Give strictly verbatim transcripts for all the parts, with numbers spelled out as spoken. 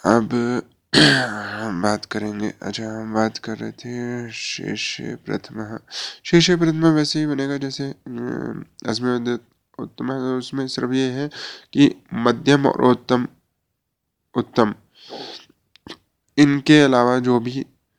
अब हम बात करेंगे, अच्छा हम बात कर रहे थे शेषे प्रथम। शेषे प्रथम वैसे ही बनेगा जैसे अस्मद उत्तम, तो उसमें सिर्फ ये है कि मध्यम और उत्तम उत्तम इनके अलावा जो भी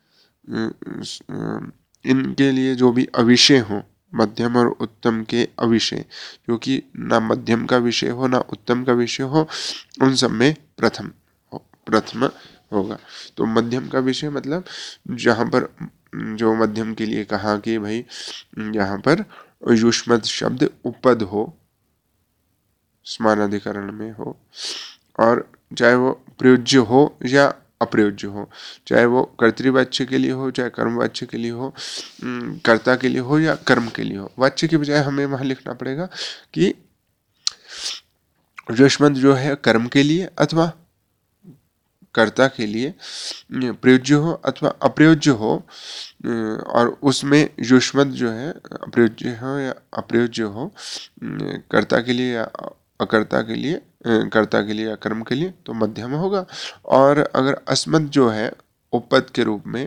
इनके लिए जो भी अविषय हो, मध्यम और उत्तम के अविषय, जो कि ना मध्यम का विषय हो ना उत्तम का विषय हो, उन सब में प्रथम प्रथम होगा। तो मध्यम का विषय मतलब जहाँ पर जो मध्यम के लिए कहा कि भाई यहाँ पर युष्मत् शब्द उपद हो, स्मानाधिकरण में हो, और चाहे वो प्रयोज्य हो या अप्रयोज्य हो, चाहे वो कर्तृवाच्य के लिए हो चाहे कर्मवाच्य के लिए हो, कर्ता के लिए हो या कर्म के लिए हो। वाच्य की बजाय हमें वहां लिखना पड़ेगा कि युष्मत् जो है कर्म के लिए अथवा कर्ता के लिए प्रयोज्य हो अथवा अप्रयोज्य हो, और उसमें युष्मत् जो है अप्रयोज्य हो या अप्रयोज्य हो, कर्ता के लिए या अकर्ता के लिए, कर्ता के लिए या कर्म के लिए, तो मध्यम होगा। और अगर अस्मत् जो है उपपद के रूप में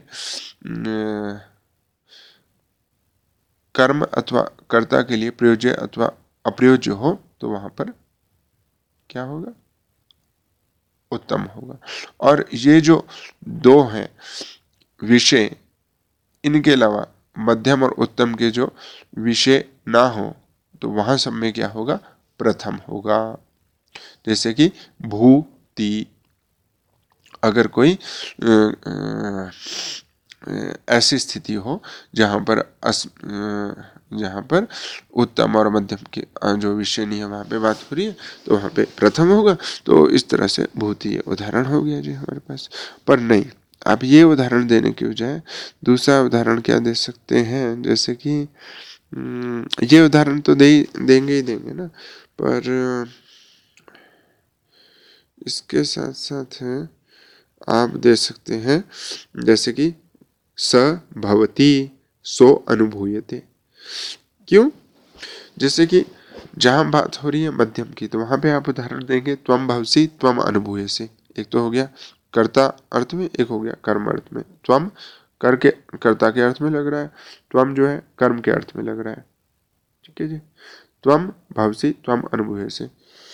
कर्म अथवा कर्ता के लिए प्रयोज्य अथवा अप्रयोज्य हो, तो वहां पर क्या होगा, उत्तम होगा। और ये जो दो हैं विषय, इनके अलावा मध्यम और उत्तम के जो विषय ना हो, तो वहां सब में क्या होगा, प्रथम होगा। जैसे कि भूति, अगर कोई ऐसी स्थिति हो जहां पर अस जहां पर उत्तम और मध्यम के जो विषय नहीं है वहां पे बात हो रही है, तो वहां पे प्रथम होगा। तो इस तरह से भूति उदाहरण हो गया जी हमारे पास। पर नहीं, आप ये उदाहरण देने की बजाय दूसरा उदाहरण क्या दे सकते हैं, जैसे कि ये उदाहरण तो दे देंगे ही देंगे ना, पर इसके साथ साथ आप दे सकते हैं जैसे कि स भवति सो अनुभूयते। क्यों? जैसे कि जहां बात हो रही है मध्यम की, तो वहां पे आप उदाहरण देंगे त्वम भवसि त्वम अनुभूयसे। एक तो हो गया कर्ता अर्थ में, एक हो गया कर्म अर्थ में। त्वम कर के कर्ता के अर्थ में लग रहा है, त्वम जो है कर्म के अर्थ में लग रहा है। ठीक है जी, त्वम भवसि त्वम अनुभूयसे।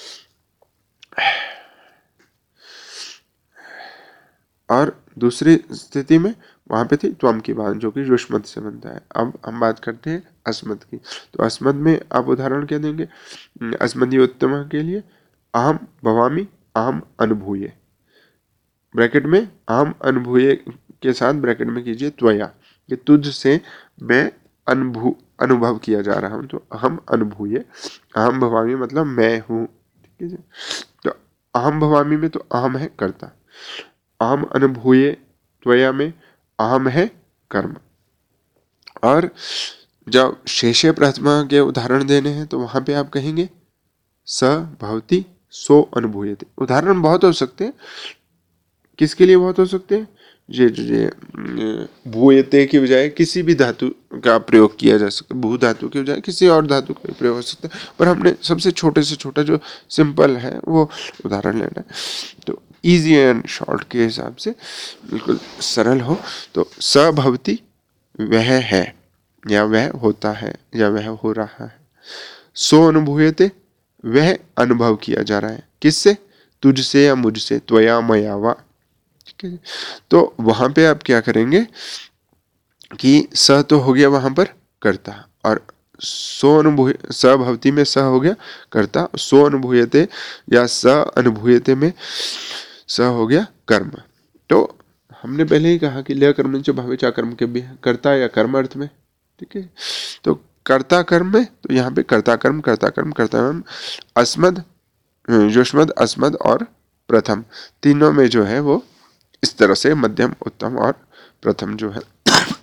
और दूसरी स्थिति में वहां पे थी त्वम की बात, जो कि युष्मत् से बनता है। अब हम बात करते हैं अस्मत् की। तो अस्मत् में आप उदाहरण क्या देंगे, अस्मदीयोत्तम के लिए अहम भवामि अहम अनुभूये, ब्रैकेट में अहम अनुभूये के साथ ब्रैकेट में कीजिए त्वया, कि तुझ से मैं अनुभू अनुभव किया जा रहा हूं, तो अहम अनुभूये। अहम भवामी मतलब मैं हूं। ठीक है, तो अहम भवामी में तो अहम है कर्ता, अहम अनुभूये त्वया में अहम है कर्म। और जब शेषे प्रथमा के उदाहरण देने हैं, तो वहां पे आप कहेंगे स भवति सो अनुभूयते। उदाहरण बहुत हो सकते हैं, किसके लिए बहुत हो सकते हैं, ये ये भूयते की बजाय किसी भी धातु का प्रयोग किया जा सकता है, भू धातु के बजाय किसी और धातु का प्रयोग हो सकता है, पर हमने सबसे छोटे से छोटा जो सिंपल है वो उदाहरण लेना है। तो इजी एंड शॉर्ट के हिसाब से बिल्कुल सरल हो, तो स भवति वह है या वह होता है या वह हो रहा है। सो अनुभूयते वह अनुभव किया जा रहा है, किससे, तुझसे या मुझसे, त्वया मया वा। ठीक है, तो वहां पे आप क्या करेंगे कि स तो हो गया वहां पर कर्ता, और सो अनुभूय स भवति में स हो गया कर्ता, सो अनुभूयते या स अनुभूयते में स हो गया कर्म। तो हमने पहले ही कहा कि लय कर्म च भावे चा कर्म के भी कर्ता या कर्म अर्थ में। ठीक है, तो कर्ता कर्म में, तो यहाँ पे कर्ता कर्म कर्ता कर्म कर्ता कर्म, अस्मद युष्मद अस्मद और प्रथम, तीनों में जो है वो इस तरह से मध्यम उत्तम और प्रथम जो है।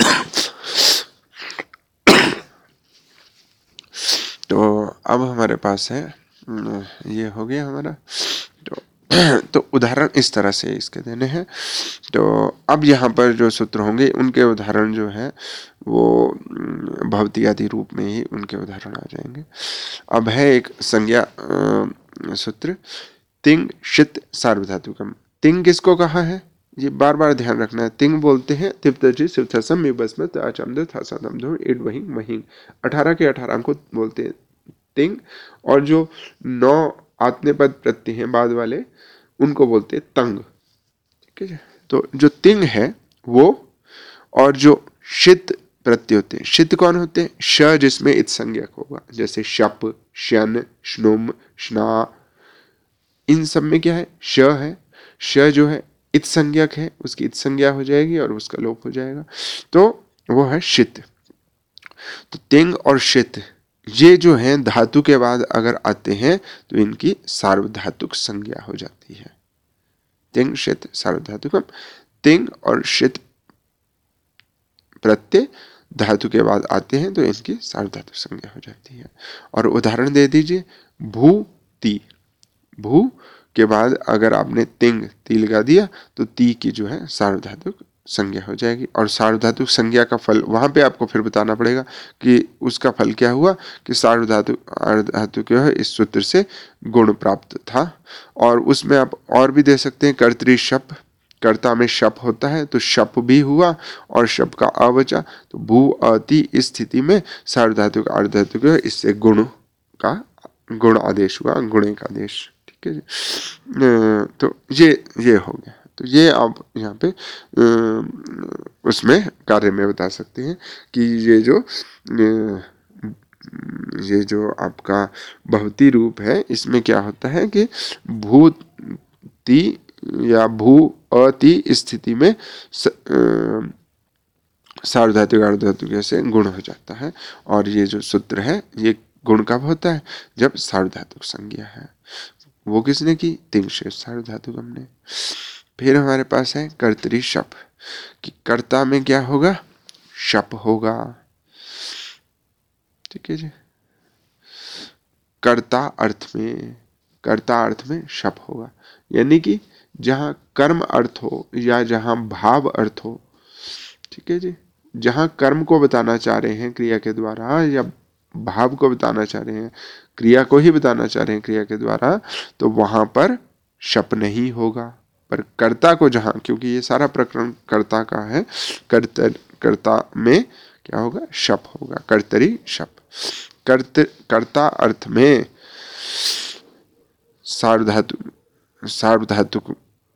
तो अब हमारे पास है, ये हो गया हमारा। तो तो उदाहरण इस तरह से इसके देने हैं। तो अब यहाँ पर जो सूत्र होंगे उनके उदाहरण जो है वो भवती आदि रूप में ही उनके उदाहरण आ जाएंगे। अब है एक संज्ञा सूत्र, तिंग शित सार्वधातुकम। तिंग किसको कहा है, ये बार बार ध्यान रखना है। तिंग बोलते हैं तिप्तजी शिवथसम मिबस्मत आचमद थासादम धो इड वहिंग वहिंग, अठारह के अठारह अंक को बोलते हैं तिंग, और जो नौ आत्मनेपद प्रत्यय हैं बाद वाले उनको बोलते हैं तंग। ठीक है, तो जो तिंग है वो, और जो शित प्रत्यय होते हैं, शित कौन होते हैं, श जिसमें इत संज्ञक होगा, जैसे शप, शन, श्नुम, श्ना, इन सब में क्या है, श है, श जो है इत संज्ञक है, उसकी इत संज्ञा हो जाएगी और उसका लोप हो जाएगा, तो वो है शित। तो तिंग और शित ये जो हैं धातु के बाद अगर आते हैं तो इनकी सार्वधातुक संज्ञा हो जाती है। तिंग शित सार्वधातुकम, तिंग और शित प्रत्यय धातु के बाद आते हैं तो इनकी सार्वधातुक संज्ञा हो जाती है। और उदाहरण दे दीजिए, भू ती, भू के बाद अगर आपने तिंग ती लगा दिया तो ती की जो है सार्वधातुक संज्ञा हो जाएगी। और सार्वधातुक संज्ञा का फल वहां पे आपको फिर बताना पड़ेगा कि उसका फल क्या हुआ, कि सार्वधातुक अर्धातु जो है इस सूत्र से गुण प्राप्त था। और उसमें आप और भी दे सकते हैं, कर्तरी शप, कर्ता में शप होता है तो शप भी हुआ और शप का अ बचा, तो भू अति इस स्थिति में सार्वधातुक अर्धातुक है इससे गुण का गुण आदेश हुआ, गुणे का आदेश। ठीक है जी, तो ये ये हो गया। तो ये आप यहाँ पे उसमें कार्य में बता सकते हैं कि ये जो ये जो आपका बहुती रूप है इसमें क्या होता है कि भूति या भू अति स्थिति में सार्वधातुक अर्धातुक से गुण हो जाता है। और ये जो सूत्र है ये गुण कब होता है, जब सार्वधातुक संज्ञा है। वो किसने की, तिंग से सार्वधातुक हमने। फिर हमारे पास है कर्तरी शप, कि कर्ता में क्या होगा, शप होगा। ठीक है जी, कर्ता अर्थ में, कर्ता अर्थ में शप होगा, यानी कि जहां कर्म अर्थ हो या जहां भाव अर्थ हो। ठीक है जी, जहां कर्म को बताना चाह रहे हैं क्रिया के द्वारा या भाव को बताना चाह रहे हैं, क्रिया को ही बताना चाह रहे हैं क्रिया के द्वारा, तो वहां पर शप नहीं होगा। पर कर्ता को जहां, क्योंकि ये सारा प्रकरण कर्ता का है, कर्तर कर्ता में क्या होगा, शप होगा, कर्तरी शप। कर्त कर्ता अर्थ में सार्वधातु सार्वधातुक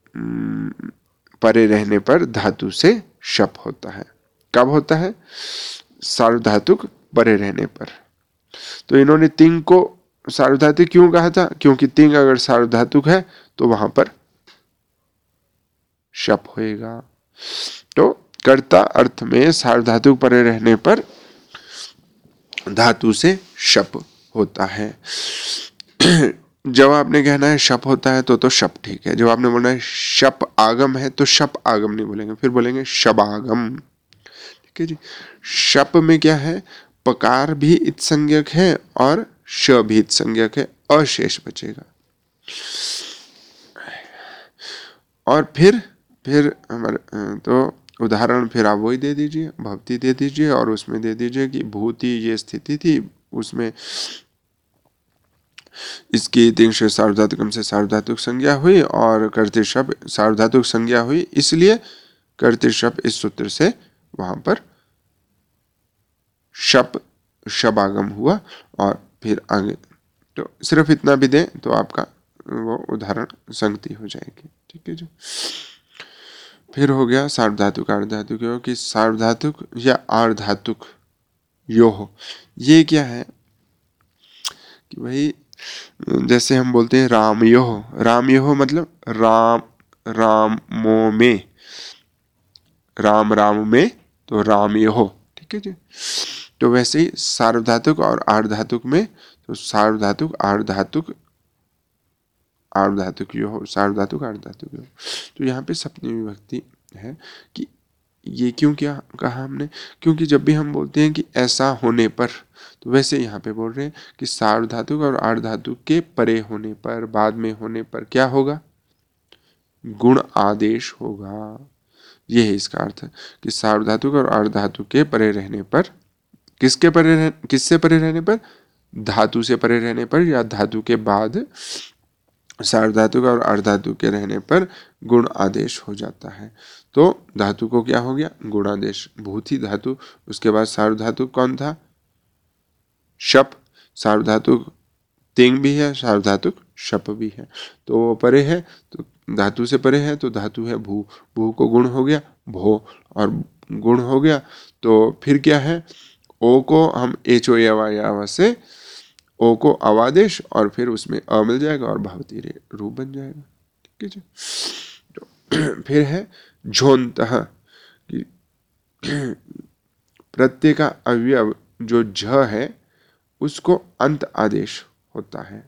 परे रहने पर धातु से शप होता है। कब होता है, सार्वधातुक परे रहने पर। तो इन्होंने तिंग को सार्वधातुक क्यों कहा था, क्योंकि तिंग अगर सार्वधातुक है तो वहां पर शप होएगा। तो कर्ता अर्थ में सार्वधातुक परे रहने पर धातु से शप होता है। जब आपने कहना है शप होता है तो तो शप ठीक है, जब आपने बोलना है शप आगम है तो शप आगम नहीं बोलेंगे, फिर बोलेंगे शबागम। ठीक है जी, शप में क्या है, पकार भी इत संज्ञक है और श भी इत संज्ञक है, अशेष बचेगा। और फिर फिर हमारे तो उदाहरण फिर आप वही दे दीजिए, भवती दे दीजिए और उसमें दे दीजिए कि भूति ये स्थिति थी, उसमें इसकी तिंग से सार्वधातुकम से सार्वधातुक संज्ञा हुई और कर्तृ शप सार्वधातुक संज्ञा हुई, इसलिए कर्तृ शप इस सूत्र से वहां पर शप शबागम हुआ। और फिर आगे तो सिर्फ इतना भी दें तो आपका वो उदाहरण संगति हो जाएगी। ठीक है जी, फिर हो गया सार्वधातुक अर्धातुक, कि सार्वधातुक या अर्धातुक योह, ये क्या है कि भाई जैसे हम बोलते हैं राम योह, राम योह मतलब राम रामो में, राम राम में, तो राम योह। ठीक है जी, तो वैसे ही सार्वधातुक और अर्धातुक में, तो सार्वधातुक अर्धातुक अर्धातुक योह, सार्वधातुक अर्धातुक योह। तो यहाँ पे सप्तमी विभक्ति है कि ये क्यों क्या कहा हमने, क्योंकि जब भी हम बोलते हैं कि ऐसा होने पर, तो वैसे यहाँ पे बोल रहे हैं कि सार्वधातुक और अर्धातुक के परे होने पर, बाद में होने पर क्या होगा, गुण आदेश होगा। ये है इसका अर्थ कि सार्वधातुक और अर्धातुक के परे रहने पर, किसके परे रह, किससे परे रहने पर, धातु से परे रहने पर या धातु के बाद सार्वधातुक और अर्धातु के रहने पर गुण आदेश हो जाता है। तो धातु को क्या हो गया, गुणादेश। भूति धातु, उसके बाद सार्वधातुक कौन था, शप। सार्वधातुक तिंग भी है, सार्वधातुक शप भी है। तो वो परे है, तो धातु से परे है, तो धातु है भू। भू को गुण हो गया भो, और गुण हो गया तो फिर क्या है, ओ को हम एच ओ या से ओ को अवादेश, और फिर उसमें अ मिल जाएगा और भावती रूप बन जाएगा। ठीक है जी। तो फिर है झोंतः, प्रत्यय का अवयव जो झ है उसको अंत आदेश होता है।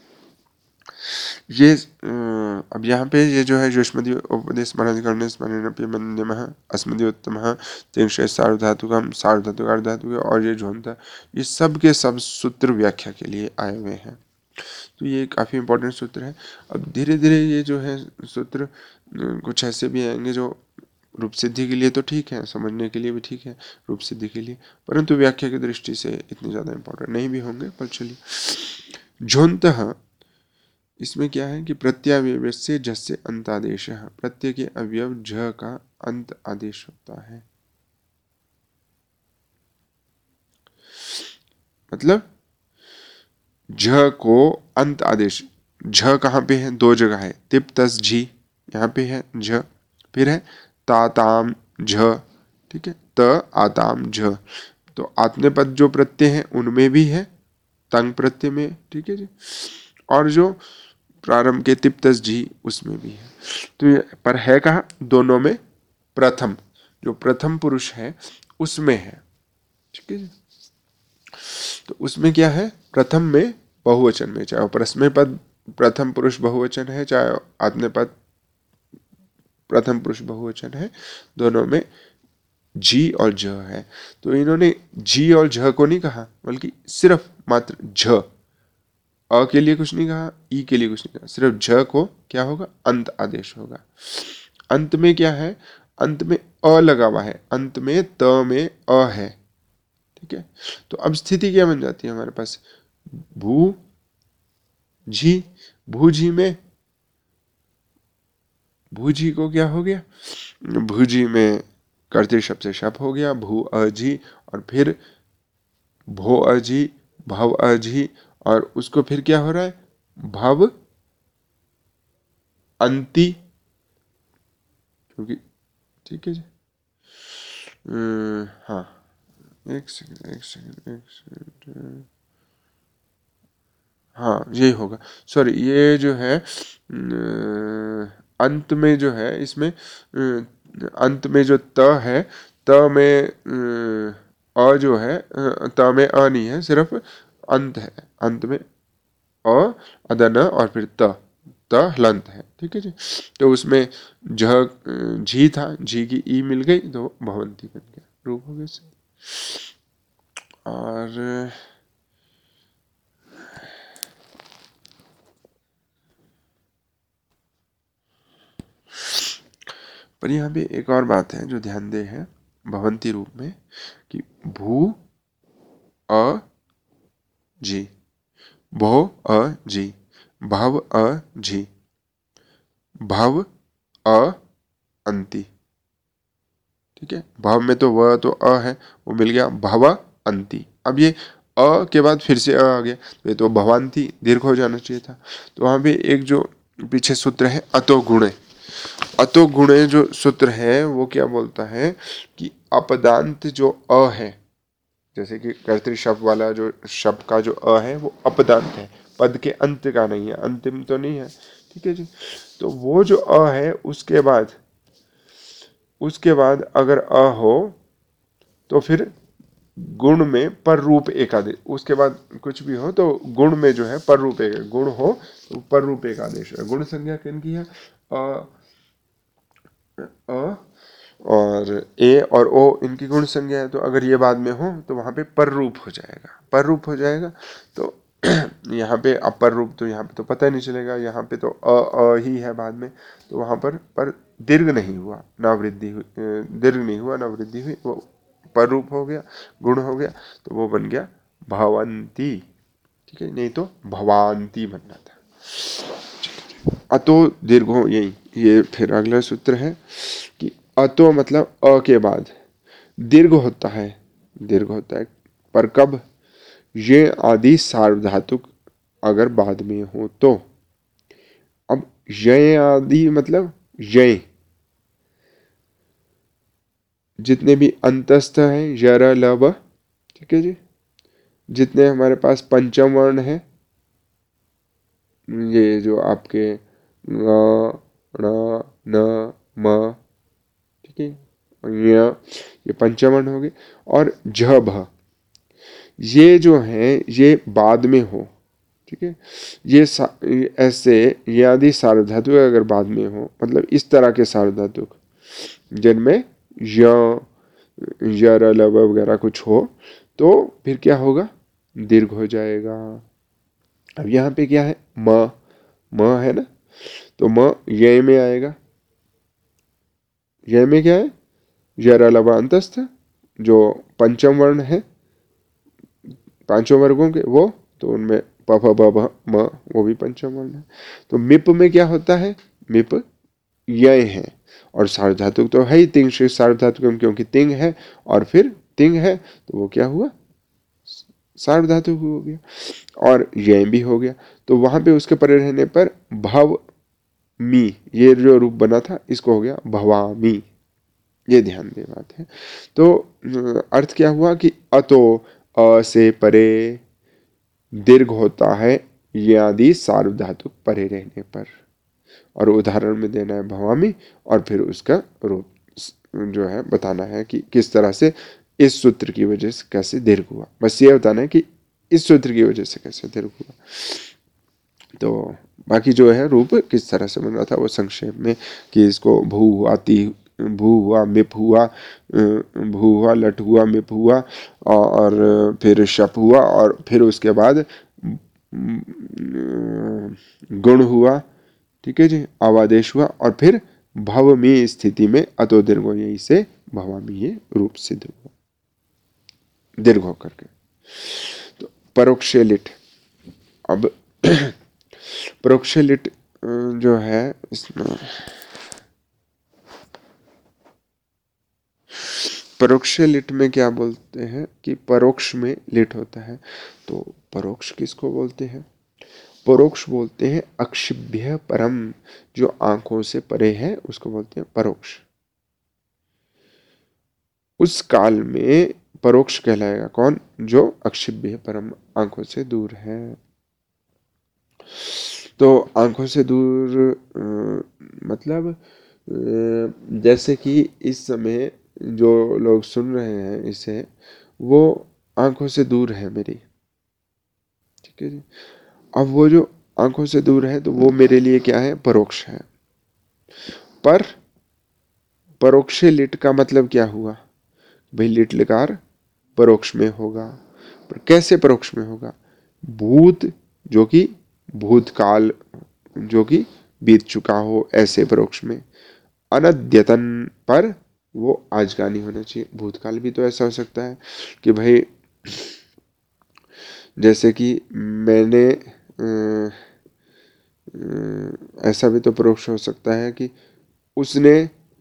ये अब यहाँ पे ये जो है युष्मदि उपदेश स्मरण स्मरण मध्यम अस्मदि उत्तम तिंशे सार्वधातुकम सार्वधातुक अर्धातुक और ये झोंता, ये सब के सब सूत्र व्याख्या के लिए आए हुए हैं। तो ये काफ़ी इंपॉर्टेंट सूत्र है। अब धीरे धीरे ये जो है सूत्र कुछ ऐसे भी आएंगे जो रूप सिद्धि के लिए तो ठीक है, समझने के लिए भी ठीक है, रूप सिद्धि के लिए, परंतु व्याख्या की दृष्टि से इतने ज़्यादा इंपॉर्टेंट नहीं भी होंगे। पर चलिए, झोंतः इसमें क्या है कि प्रत्ययावयव से झस्य अंतादेश, प्रत्यय के अवयव झ का अंत आदेश होता है। मतलब झ को अंत आदेश, झ कहाँ पे है, दो जगह है, तिप तस झी, यहाँ पे है झ, फिर है ताताम झ, ठीक है, त आताम झ। तो आत्मने पद जो प्रत्यय है उनमें भी है तंग प्रत्यय में, ठीक है जी, और जो प्रारंभ के तिप तस झी उसमें भी है। तो ये पर है कहाँ, दोनों में प्रथम, जो प्रथम पुरुष है उसमें है, ठीक है जी। तो उसमें क्या है, प्रथम में बहुवचन में, चाहे परस्मै पद प्रथम पुरुष बहुवचन है, चाहे आत्मने पद प्रथम पुरुष बहुवचन है, दोनों में जी और झ है। तो इन्होंने जी और झ को नहीं कहा, बल्कि सिर्फ मात्र झ, अ के लिए कुछ नहीं कहा, ई के लिए कुछ नहीं कहा, सिर्फ झ को क्या होगा, अंत आदेश होगा। अंत में क्या है, अंत में अ लगा हुआ है, अंत में त में अ है, ठीक है। तो अब स्थिति क्या बन जाती है हमारे पास, भू जी, भूजी में, भूजी को क्या हो गया, भूजी में कर्तृ शब्द से शप हो गया, भू अजी, और फिर भो अजी, भव अजी, और उसको फिर क्या हो रहा है, भव अंति, क्योंकि ठीक है जी। हाँ, एक सेकंड एक सेकंड एक सेकंड, हाँ यही होगा, सॉरी, ये जो है अंत में जो है, इसमें अंत में जो त है, त में अ जो है, त में अ नहीं है, सिर्फ अंत है, अंत में अ अदन और फिर त, त हलंत है, ठीक है जी। तो उसमें झ झी था, झी की ई मिल गई तो भवंती बन गया, रूप हो गया। और पर यहाँ पे एक और बात है जो ध्यान दे है भवंती रूप में, कि भू अ जी, भो अ जी, भव अ जी, भव अ अंति, ठीक है। भव में तो व तो अ है, वो मिल गया भव अंति। अब ये अ के बाद फिर से अ आ गया, तो ये तो भवांति दीर्घ हो जाना चाहिए था। तो वहां पे एक जो पीछे सूत्र है अतो गुणे, अतो गुणे जो सूत्र है वो क्या बोलता है कि अपदांत जो अ है, जैसे कि कर्तृ शब्द वाला जो शब्द का जो अ है वो अपदांत है, पद के अंत का नहीं है, अंतिम तो नहीं है, ठीक है जी। तो वो जो अ है उसके बाद उसके बाद अगर अ हो तो फिर गुण में पर रूप एकादेश, उसके बाद कुछ भी हो तो गुण में जो है पर रूप एक गुण हो तो पर रूप एकादेश है। गुण संज्ञा किन की है, अ अ और ए और ओ इनकी गुण संज्ञा है, तो अगर ये बाद में हो तो वहां पे पर रूप हो जाएगा, पर रूप हो जाएगा। तो यहाँ पे अपर रूप तो यहाँ पे तो पता ही नहीं चलेगा, यहाँ पे तो अ अ ही है बाद में, तो वहां पर पर दीर्घ नहीं हुआ ना वृद्धि हुई, दीर्घ नहीं हुआ ना वृद्धि हुई, वो पर रूप हो गया, गुण हो गया, तो वो बन गया भवंती, ठीक है, नहीं तो भवांती बनना था। अतो दीर्घो, यही ये फिर अगला सूत्र है कि अतो मतलब अ के बाद दीर्घ होता है, दीर्घ होता है पर कब, ये आदि सार्वधातुक अगर बाद में हो तो। अब ये आदि मतलब ये जितने भी अंतस्थ हैं यर लब, ठीक है जी, जितने हमारे पास पंचम वर्ण है, ये जो आपके ङ, ण, न, म, ठीक है, य, ये पंचम वर्ण हो गए। और झ भ, ये जो है ये बाद में हो, ठीक है, ये ऐसे ये आदि सार्वधातुक अगर बाद में हो, मतलब इस तरह के सार्वधातुक जिनमें य, यर लब वगैरह कुछ हो, तो फिर क्या होगा, दीर्घ हो जाएगा। अब यहाँ पे क्या है, म, म है ना, तो म ये में आएगा, ये में क्या है, यर लब अंतस्थ जो पंचम वर्ण है पांचों वर्गों के वो, तो उनमें प फ ब भ म वो भी पंचम वर्ण है। तो मिप में क्या होता है, मिप यय है, और सार्वधातुक तो है ही तिंग से सार्वधातुक, क्योंकि तिंग है और फिर तिंग है, तो वो क्या हुआ, सार्वधातुक हो गया। और यय भी हो गया, तो वहां पे उसके परे रहने पर भव मी, ये जो रूप बना था इसको हो गया भवामी, ये ध्यान दे बात है। तो अर्थ क्या हुआ कि अतो अ से परे दीर्घ होता है ये आदि सार्वधातुक परे रहने पर। और उदाहरण में देना है भवामी, और फिर उसका रूप जो है बताना है कि किस तरह से इस सूत्र की वजह से कैसे दीर्घ हुआ, बस ये बताना है कि इस सूत्र की वजह से कैसे दीर्घ हुआ। तो बाकी जो है रूप किस तरह से बन रहा था वो संक्षेप में, कि इसको भू हुआ, ती भू हुआ, मिप हुआ, भू हुआ, लट हुआ, मिप हुआ, और फिर शप हुआ, और फिर उसके बाद गुण हुआ, ठीक है जी, आवादेश हुआ, और फिर भवमी स्थिति में अतो दीर्घो, यही से भवामी ये रूप सिद्ध हुआ दीर्घ होकर के। तो परोक्ष लिट, अब परोक्ष लिट जो है इसमें परोक्ष लिट में क्या बोलते हैं कि परोक्ष में लिट होता है, तो परोक्ष किसको बोलते हैं, परोक्ष बोलते हैं अक्षिभ्य परम, जो आंखों से परे है उसको बोलते हैं परोक्ष। उस काल में परोक्ष कहलाएगा कौन, जो अक्षिभ्य परम, आंखों से दूर है। तो आंखों से दूर आ, मतलब आ, जैसे कि इस समय जो लोग सुन रहे हैं इसे, वो आंखों से दूर है मेरी, ठीक है जी। अब वो जो आंखों से दूर है तो वो मेरे लिए क्या है, परोक्ष है। पर परोक्ष लिट का मतलब क्या हुआ, भाई लिट लकार परोक्ष में होगा, पर कैसे परोक्ष में होगा, भूत जो कि भूतकाल जो कि बीत चुका हो ऐसे परोक्ष में, अनद्यतन पर वो आज का नहीं होना चाहिए। भूतकाल भी तो ऐसा हो सकता है कि भाई जैसे कि मैंने अ, अ, ऐसा भी तो परोक्ष हो सकता है कि उसने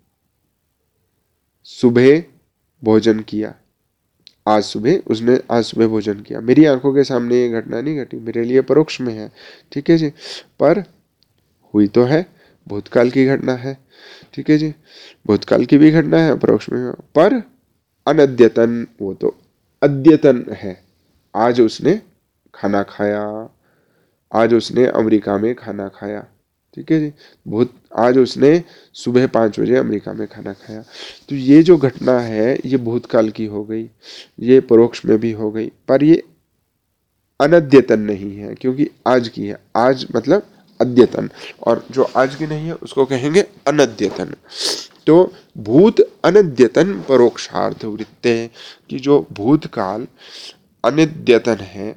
सुबह भोजन किया, आज सुबह उसने आज सुबह भोजन किया, मेरी आंखों के सामने ये घटना नहीं घटी, मेरे लिए परोक्ष में है, ठीक है जी, पर हुई तो है, भूतकाल की घटना है, ठीक है जी, भूतकाल की भी घटना है, परोक्ष में, पर अनद्यतन, वो तो अद्यतन है, आज उसने खाना खाया, आज उसने अमेरिका में खाना खाया, ठीक है जी, भूत आज उसने सुबह पाँच बजे अमेरिका में खाना खाया। तो ये जो घटना है ये भूतकाल की हो गई, ये परोक्ष में भी हो गई, पर ये अनद्यतन नहीं है क्योंकि आज की है, आज मतलब अद्यतन, और जो आज की नहीं है उसको कहेंगे अनद्यतन। तो भूत अनद्यतन परोक्षार्थ वृत्ते, कि जो भूतकाल अनिद्यतन है,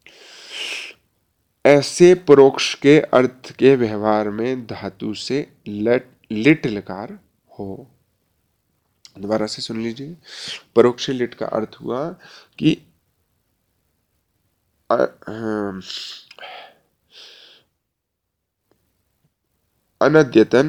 ऐसे परोक्ष के अर्थ के व्यवहार में धातु से लट लिट लकार हो। दोबारा से सुन लीजिए, परोक्ष लिट का अर्थ हुआ कि अनद्यतन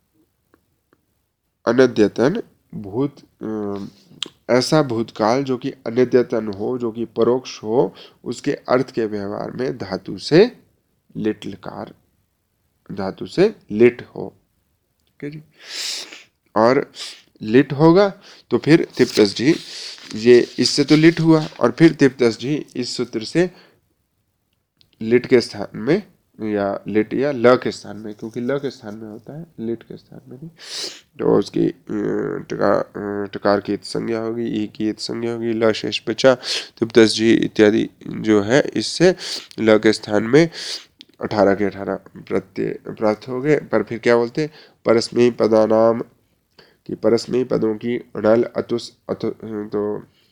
अनद्यतन भूत अ, ऐसा भूतकाल जो कि अनद्यतन हो, जो कि परोक्ष हो, उसके अर्थ के व्यवहार में धातु से लिट लकार धातु से लिट हो। ठीक है जी। और लिट होगा तो फिर तिप्तस जी, ये इससे तो लिट हुआ, और फिर तिप्तस जी इस सूत्र से लिट के स्थान में, या लिट या ल के स्थान में, क्योंकि ल के स्थान में होता है, लिट के स्थान में नहीं, तो उसकी टकार टकार की इत संज्ञा होगी, ई की इत संज्ञा होगी, ल शेष बचा, तिप्तस जी इत्यादि जो है इससे ल के स्थान में अठारह के अठारह प्रत्यय प्राप्त हो गए। पर फिर क्या बोलते, परस्मैई पदानाम, कि परस्मैई पदों की अणल अतुस अतु तो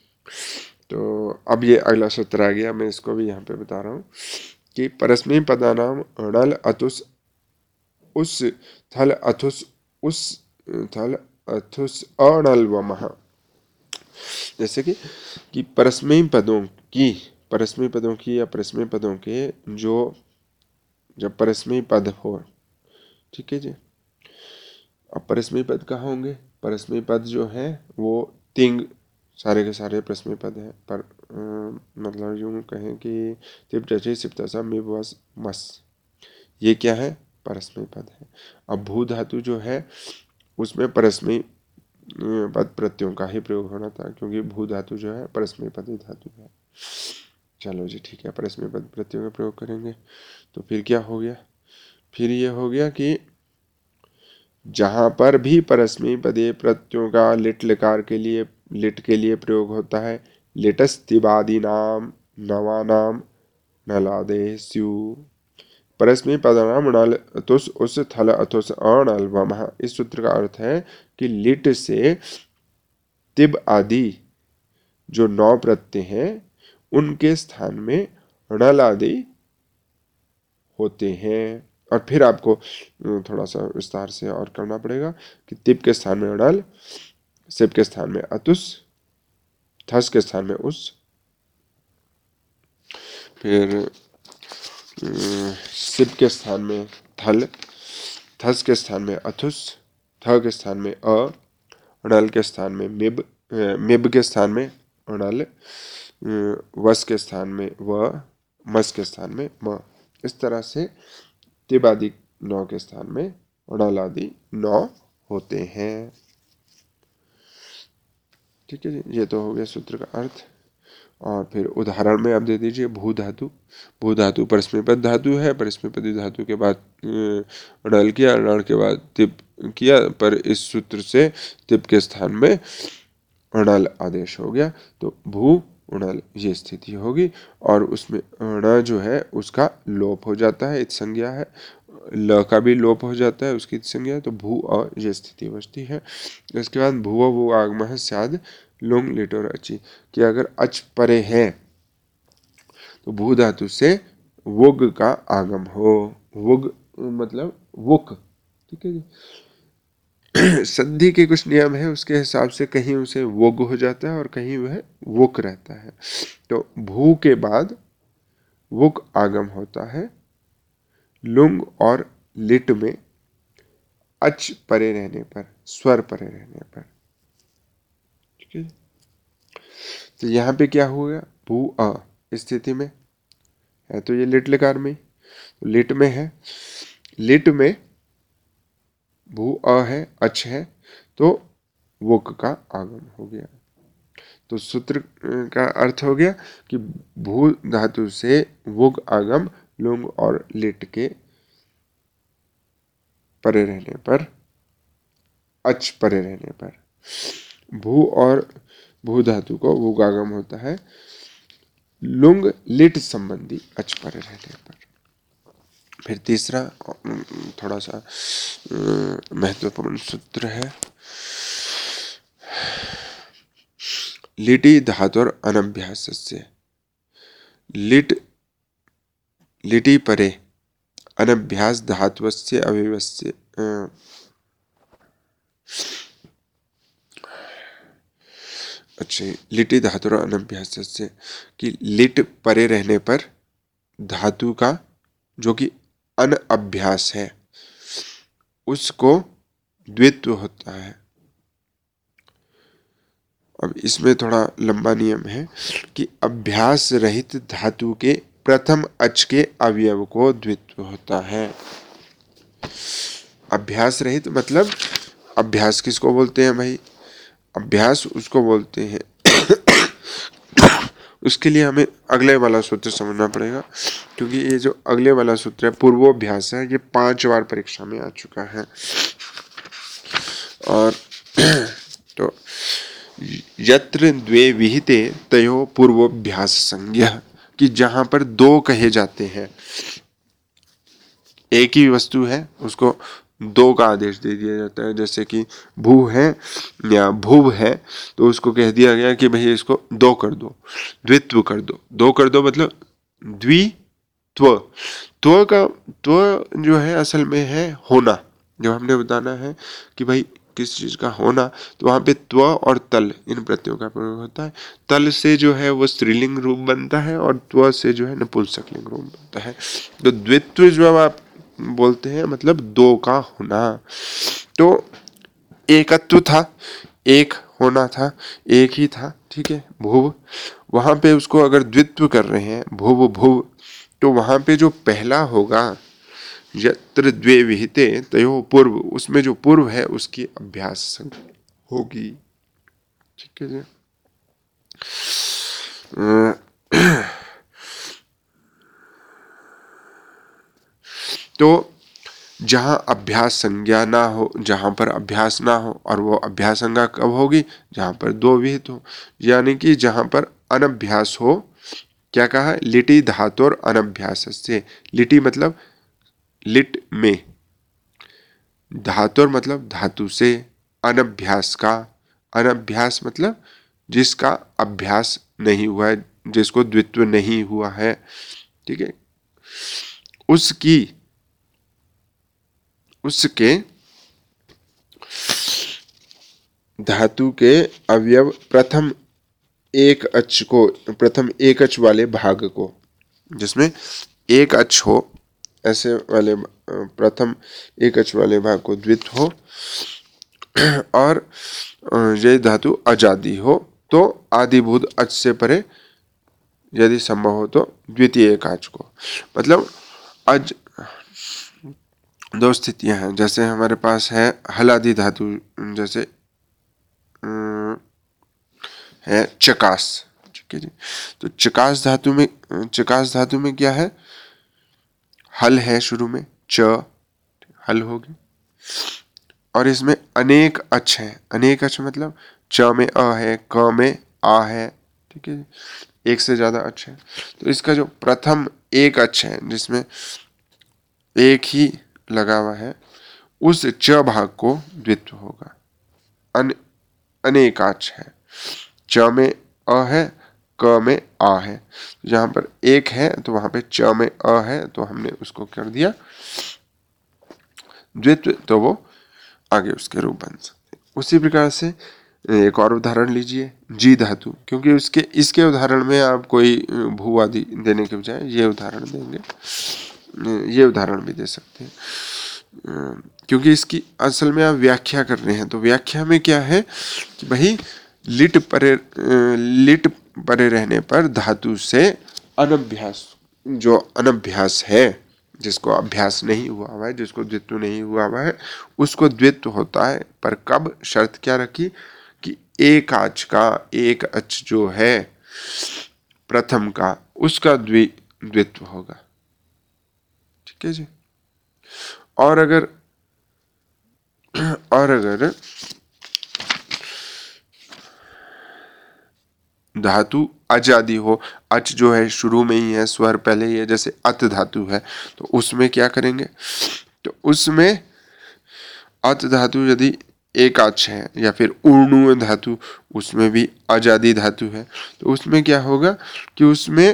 तो अब ये अगला सूत्र आ गया, मैं इसको भी यहाँ पे बता रहा हूँ कि परस्मैई पदानाम अणल अतुस उस थल अथुस उस थल अथुस अणल वमः। जैसे कि कि परस्मैई पदों की परस्मैई पदों की या परस्मैई पदों के जो जब परस्मैई पद हो, ठीक है जी। अब परस्मैई पद कहाँ होंगे, परस्मैई पद जो है वो तिंग सारे के सारे परस्मैई पद हैं, पर अ, मतलब यूं कहें कि तिप टची सिप्तसा मिब वस मस, ये क्या है, परस्मैई पद है। अब भू धातु जो है उसमें परस्मैई पद प्रत्ययों का ही प्रयोग होना था, क्योंकि भू धातु जो है परस्मैई पद धातु है। चलो जी ठीक है, परस्मैई पद प्रत्ययों का प्रयोग करेंगे तो फिर क्या हो गया, फिर ये हो गया कि जहां पर भी परस्मैई पदे प्रत्ययों का लिट लकार के लिए लिट के लिए प्रयोग होता है, लिटस तिबादी नाम नवानाम नलादे स्यु, परस्मैई पदानाम नल अतुस उस थल अथुस अणल वमः। इस सूत्र का अर्थ है कि लिट से तिब आदि जो नौ प्रत्यय हैं उनके स्थान में णल आदि होते हैं। और फिर आपको थोड़ा सा विस्तार से और करना पड़ेगा कि तिप के स्थान में णल, सिप के स्थान में अतुस, थस के स्थान में उस, फिर सिप के स्थान में थल, थस के स्थान में अथुस, थ के स्थान में अ, णल के स्थान में मिब, मिब के स्थान में णल, वस के स्थान में व, मस के स्थान में म। इस तरह से तिब आदि नौ के स्थान में णल आदि नौ होते हैं। ठीक है जी, ये तो हो गया सूत्र का अर्थ। और फिर उदाहरण में आप दे दीजिए भू धातु। भू धातु परस्मैई पद धातु है, परस्मैई पदी धातु के बाद णल किया, णल के बाद तिप किया, पर इस सूत्र से तिप के स्थान में णल आदेश हो गया, तो भू णल ये स्थिति होगी। और उसमें ण जो है उसका लोप हो जाता है, इत संज्ञा है, ल का भी लोप हो जाता है, उसकी इत संज्ञा है, तो भू अ ये स्थिति बचती है। इसके बाद भूव वो आगम स्याद लुंग लिटोर अची, कि अगर अच परे है तो भू धातु से वुग का आगम हो। वुग मतलब वुक, ठीक है जी। संधि के कुछ नियम है, उसके हिसाब से कहीं उसे वुग हो जाता है और कहीं वह वुक रहता है। तो भू के बाद वुक आगम होता है, लुंग और लिट में अच परे रहने पर, स्वर परे रहने पर। ठीक है, तो यहां पे क्या हो गया, भू अ स्थिति में है तो ये लिट लकार में, तो लिट में है, लिट में भू अ है, अच है, तो वुक का आगम हो गया। तो सूत्र का अर्थ हो गया कि भू धातु से वुक आगम लुंग और लिट के परे रहने पर, अच परे रहने पर, भू और भू धातु को वुक आगम होता है लुंग लिट संबंधी अच परे रहने पर। फिर तीसरा थोड़ा सा महत्वपूर्ण सूत्र है, लिटि धातुर अनभ्यासस्य, लिट लिटि परे अनभ्यास धातुस्य अवयवस्य अच्छा लिटि धातुर अनभ्यासस्य, कि लिट परे रहने पर धातु का जो कि अनअभ्यास है, उसको द्वित्व होता है। अब इसमें थोड़ा लंबा नियम है कि अभ्यास रहित धातु के प्रथम अच के अवयव को द्वित्व होता है। अभ्यास रहित मतलब अभ्यास किसको बोलते हैं भाई? अभ्यास उसको बोलते हैं उसके लिए हमें अगले वाला सूत्र समझना पड़ेगा, क्योंकि ये जो अगले वाला सूत्र है पूर्वोभ्यास है, ये पांच बार परीक्षा में आ चुका है। और तो यत्र द्वे विहिते तयो पूर्वोभ्यास संज्ञा, कि जहां पर दो कहे जाते हैं, एक ही वस्तु है उसको दो का आदेश दे दिया जाता है। जैसे कि भू है या भुव है, तो उसको कह दिया गया कि भाई इसको दो कर दो, द्वित्व कर दो। दो कर दो मतलब द्वित्व। त्व का त्व जो है असल में है होना। जो हमने बताना है कि भाई किस चीज का होना, तो वहां पे त्व और तल इन प्रत्ययों का प्रयोग होता है। तल से जो है वो स्त्रीलिंग रूप बनता है और त्व से जो है नपुंसकलिंग रूप बनता है। तो द्वित्व जो आप बोलते हैं मतलब दो का होना। तो एकत्व था, एक होना था, एक ही था, ठीक है, भुव। वहां पे उसको अगर द्वित्व कर रहे हैं भुव भुव, तो वहां पे जो पहला होगा यत्र द्वे विहिते तयो पूर्व, उसमें जो पूर्व है उसकी अभ्यास संज्ञा होगी। ठीक है जी। तो जहां अभ्यास संज्ञा ना हो, जहां पर अभ्यास ना हो, और वो अभ्यास संज्ञा कब होगी? जहां पर दो विहित हो, यानी कि जहां पर अनभ्यास हो। क्या कहा? लिटि धातुर अनभ्यास से। लिटि मतलब लिट में, धातुर मतलब धातु से, अनभ्यास का, अनभ्यास मतलब जिसका अभ्यास नहीं हुआ है, जिसको द्वित्व नहीं हुआ है, ठीक है, उसकी उसके धातु के अवयव प्रथम एक अच को, प्रथम एक अच वाले भाग को, जिसमें एक अच हो, ऐसे वाले प्रथम एक अच वाले भाग को द्वित्व हो, और यदि धातु अजादि हो तो आदिभूत अच से परे यदि संभव हो तो द्वितीय एकाच को। मतलब अज दो स्थितियां हैं। जैसे हमारे पास है हलादि धातु, जैसे है चकास, ठीक है जी। तो चकास धातु में, चकास धातु में क्या है? हल है शुरू में, च हल होगी, और इसमें अनेक अच है। अनेक अच मतलब च में अ है, क में आ है, ठीक है, एक से ज्यादा अच है। तो इसका जो प्रथम एक अच है जिसमें एक ही लगा हुआ है, उस च भाग को द्वित्व होगा। अन अनेकाच है, च में अ है, क में आ है। जहां पर एक है तो वहां पे च में अ है, तो हमने उसको कर दिया द्वित्व, तो वो आगे उसके रूप बन सकते। उसी प्रकार से एक और उदाहरण लीजिए, जी धातु, क्योंकि उसके इसके उदाहरण में आप कोई भू आदि देने के बजाय ये उदाहरण देंगे, ये उदाहरण भी दे सकते हैं, क्योंकि इसकी असल में आप व्याख्या कर रहे हैं। तो व्याख्या में क्या है कि भाई लिट परे लिट परे रहने पर धातु से अनभ्यास, जो अनभ्यास है, जिसको अभ्यास नहीं हुआ हुआ है, जिसको द्वित्व नहीं हुआ हुआ है, उसको द्वित्व होता है। पर कब? शर्त क्या रखी कि एक आच का एक अच जो है प्रथम का, उसका द्वि द्वित्व होगा। ठीक है जी। और अगर और अगर धातु अजादि हो, अच जो है शुरू में ही है, स्वर पहले ही है, जैसे अत धातु है, तो उसमें क्या करेंगे? तो उसमें अत धातु यदि एक अच है, या फिर ऊर्णु धातु, उसमें भी अजादि धातु है, तो उसमें क्या होगा कि उसमें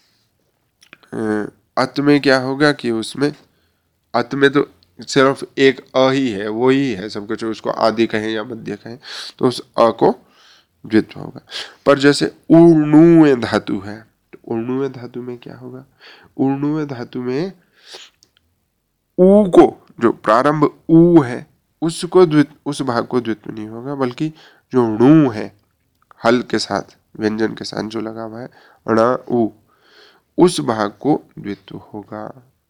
अत में क्या होगा कि उसमें अत में तो सिर्फ एक अ ही है, वो ही है सब कुछ, उसको आदि कहें या मध्य कहें, तो उस अ को द्वित्व होगा। पर जैसे ऊर्णुय धातु है, तो ऊर्णुय धातु में क्या होगा? ऊर्णुय धातु में ऊ को जो प्रारंभ ऊ है उसको द्वित उस भाग को द्वित्व नहीं होगा, बल्कि जो णु है हल के साथ व्यंजन के साथ जो लगा हुआ है ण उ उस भाग को द्वित्व होगा।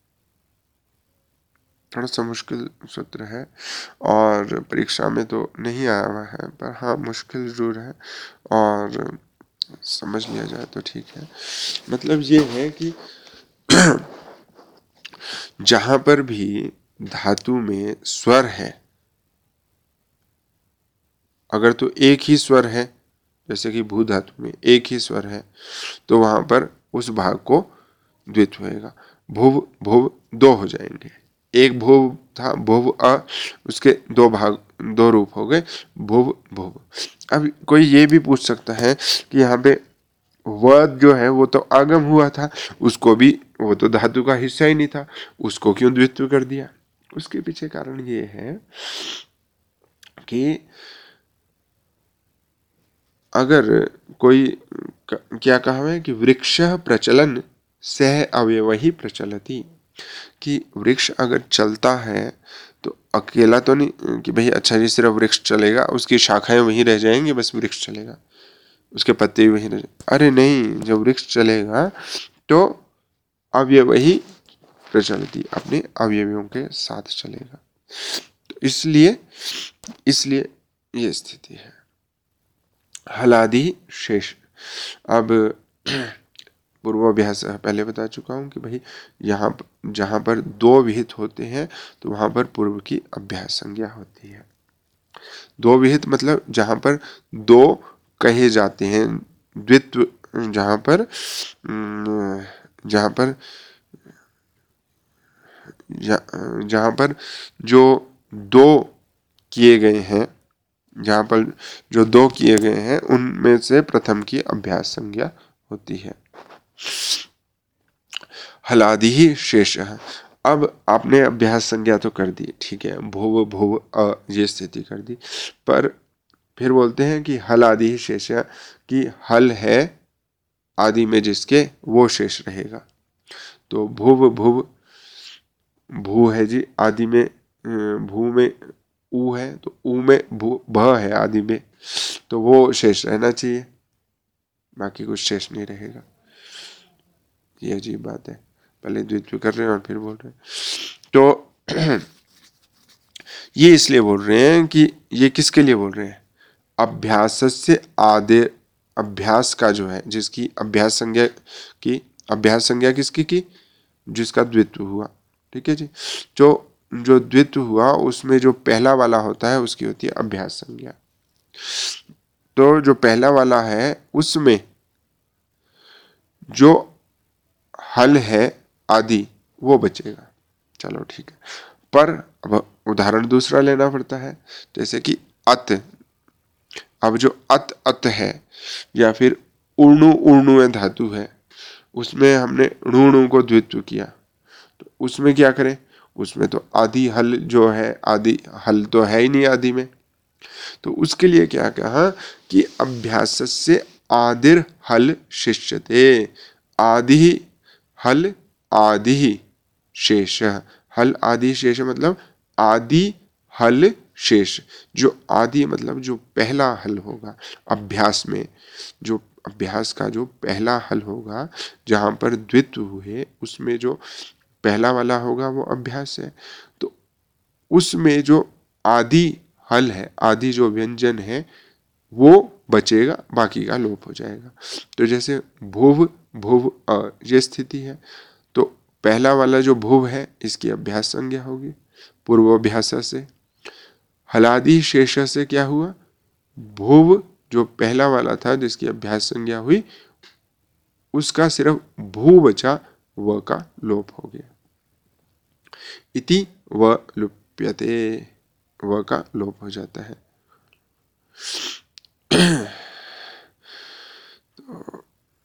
थोड़ा सा मुश्किल सूत्र है और परीक्षा में तो नहीं आया हुआ है, पर हाँ मुश्किल जरूर है और समझ लिया जाए तो ठीक है। मतलब ये है कि जहां पर भी धातु में स्वर है, अगर तो एक ही स्वर है, जैसे कि भू धातु में एक ही स्वर है, तो वहां पर उस भाग को द्वित्व होएगा। भुव भुव दो हो जाएंगे, एक भुव था भुव अ, उसके दो भाग दो रूप हो गए भुव भुव। अब कोई ये भी पूछ सकता है कि यहाँ पे व जो है वो तो आगम हुआ था, उसको भी, वो तो धातु का हिस्सा ही नहीं था, उसको क्यों द्वित्व कर दिया? उसके पीछे कारण ये है कि अगर कोई क्या कहा है कि वृक्ष प्रचलन सह अवयव ही प्रचलति, कि वृक्ष अगर चलता है तो अकेला तो नहीं कि भाई अच्छा जी सिर्फ वृक्ष चलेगा, उसकी शाखाएं वहीं रह जाएंगी, बस वृक्ष चलेगा, उसके पत्ते भी वहीं रह जाएंगे। अरे नहीं, जब वृक्ष चलेगा तो अवयव ही प्रचलति, अपने अवयवियों के साथ चलेगा। तो इसलिए इसलिए ये स्थिति है। हलादि शेष, अब पूर्वाभ्यास पहले बता चुका हूं कि भाई यहाँ जहां पर दो विहित होते हैं तो वहां पर पूर्व की अभ्यास संज्ञा होती है। दो विहित मतलब जहां पर दो कहे जाते हैं, द्वित्व जहां पर जहां पर जहां पर जो दो किए गए हैं, जहां पर जो दो किए गए हैं उनमें से प्रथम की अभ्यास संज्ञा होती है। हलादि ही शेष। अब आपने अभ्यास संज्ञा तो कर दी, ठीक है, भुव भुव अ ये स्थिति कर दी, पर फिर बोलते हैं कि हलादि ही शेष, कि हल है आदि में जिसके वो शेष रहेगा। तो भुव भुव, भू है जी आदि में, भू में ऊ है तो ऊ में भू भ है आदि में, तो वो शेष रहना चाहिए, बाकी कुछ शेष नहीं रहेगा। ये अजीब बात है, पहले द्वित्व कर रहे हैं और फिर बोल रहे हैं। तो ये इसलिए बोल रहे हैं कि ये किसके लिए बोल रहे हैं? अभ्यास से आदे, अभ्यास का जो है जिसकी अभ्यास संज्ञा की, अभ्यास संज्ञा किसकी की? जिसका द्वित्व हुआ, ठीक है जी। जो जो द्वित्व हुआ उसमें जो पहला वाला होता है उसकी होती है अभ्यास संज्ञा। तो जो पहला वाला है उसमें जो हल है आदि वो बचेगा, चलो ठीक है। पर अब उदाहरण दूसरा लेना पड़ता है, जैसे कि अत। अब जो अत अत है या फिर उर्णु उर्णु धातु है, उसमें हमने णुणु को द्वित्व किया, तो उसमें क्या करें? उसमें तो आदि हल जो है, आदि हल तो है ही नहीं आदि में, तो उसके लिए क्या कहा कि अभ्यास से आदिर हल शिष्यते। आदि हल आदि शेष, हल आदि शेष मतलब आदि हल शेष। जो आदि मतलब जो पहला हल होगा अभ्यास में, जो अभ्यास का जो पहला हल होगा जहां पर द्वित्व हुए, उसमें जो पहला वाला होगा वो अभ्यास है, तो उसमें जो आदि हल है, आदि जो व्यंजन है वो बचेगा, बाकी का लोप हो जाएगा। तो जैसे भुव भुव अ ये स्थिति है, तो पहला वाला जो भुव है इसकी अभ्यास संज्ञा होगी पूर्वाभ्यास से। हलादि शेष से क्या हुआ? भुव जो पहला वाला था जिसकी अभ्यास संज्ञा हुई, उसका सिर्फ भू बचा, व का लोप हो गया। इति व लुप्यते, व का लोप हो जाता है। तो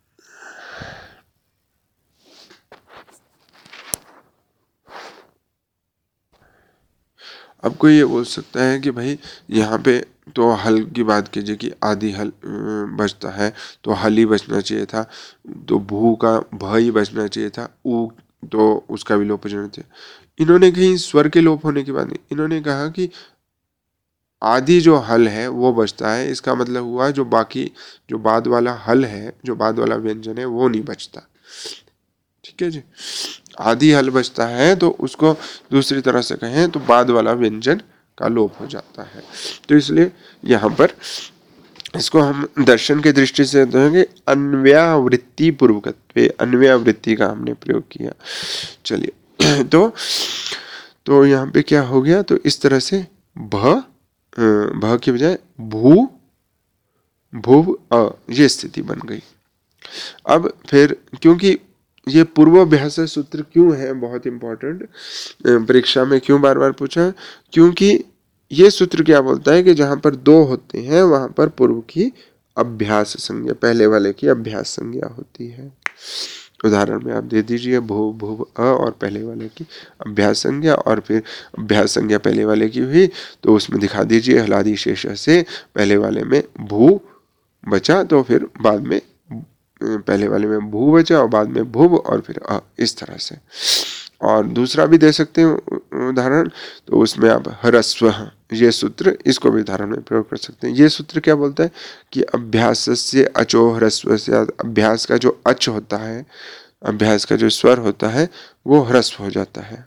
अब कोई ये बोल सकता है कि भाई यहाँ पे तो हल की बात कीजिए कि आदि हल बचता है, तो हल ही बचना चाहिए था, तो भू का भ ही बचना चाहिए था, ऊ तो उसका भी लोप हो जाना चाहिए। इन्होंने कहीं स्वर के लोप होने की बात नहीं, इन्होंने कहा कि आदि जो हल है वो बचता है, इसका मतलब हुआ जो बाकी जो बाद वाला हल है, जो बाद वाला व्यंजन है वो नहीं बचता। ठीक है जी, आदि हल बचता है तो उसको दूसरी तरह से कहें तो बाद वाला व्यंजन का लोप हो जाता है। तो इसलिए यहाँ पर इसको हम दर्शन के दृष्टि से देखेंगे, अन्वयावृत्ति पूर्वकत्वे, अन्वयावृत्ति का हमने प्रयोग किया। चलिए तो तो यहाँ पे क्या हो गया, तो इस तरह से भ भ के बजाय भू भुव अ ये स्थिति बन गई। अब फिर क्योंकि ये पूर्वाभ्यास सूत्र क्यों है बहुत इंपॉर्टेंट, परीक्षा में क्यों बार बार पूछा, क्योंकि ये सूत्र क्या बोलता है कि जहां पर दो होते हैं वहां पर पूर्व की अभ्यास संज्ञा, पहले वाले की अभ्यास संज्ञा होती है। उदाहरण में आप दे दीजिए भू भुव अ और पहले वाले की अभ्यास संज्ञा, और फिर अभ्यास संज्ञा पहले वाले की हुई तो उसमें दिखा दीजिए हलादि शेष से पहले वाले में भू बचा, तो फिर बाद में पहले वाले में भू बचा और बाद में भुव और फिर अ, इस तरह से। और दूसरा भी दे सकते हैं उदाहरण, तो उसमें आप ह्रस्व ये सूत्र, इसको भी उदाहरण में प्रयोग कर सकते हैं। ये सूत्र क्या बोलता है कि अभ्यास से अचो ह्रस्व से, अभ्यास का जो अच होता है, अभ्यास का जो स्वर होता है वो ह्रस्व हो जाता है।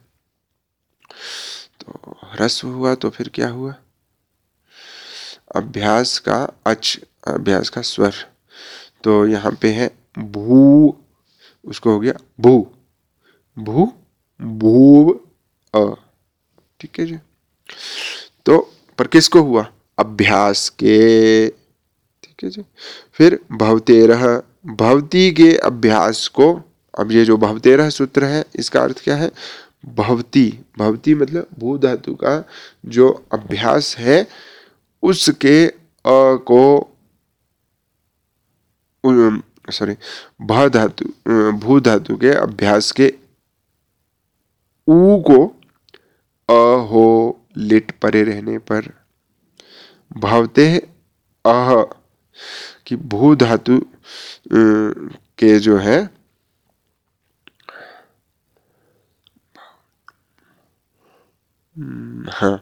तो ह्रस्व हुआ तो फिर क्या हुआ, अभ्यास का अच, अभ्यास का स्वर, तो यहाँ पे है भू, उसको हो गया भू भू भूव अ। ठीक है जी, तो पर किसको हुआ, अभ्यास के। ठीक है जी, फिर भवतेरह, भवती के अभ्यास को, अब ये जो भवतेरह सूत्र है इसका अर्थ क्या है, भवती, भवती मतलब भू धातु का जो अभ्यास है उसके अ को, सॉरी भ धातु, भू धातु के अभ्यास के ऊ को अ हो लिट परे रहने पर, भवते अह कि भू धातु के जो है हाँ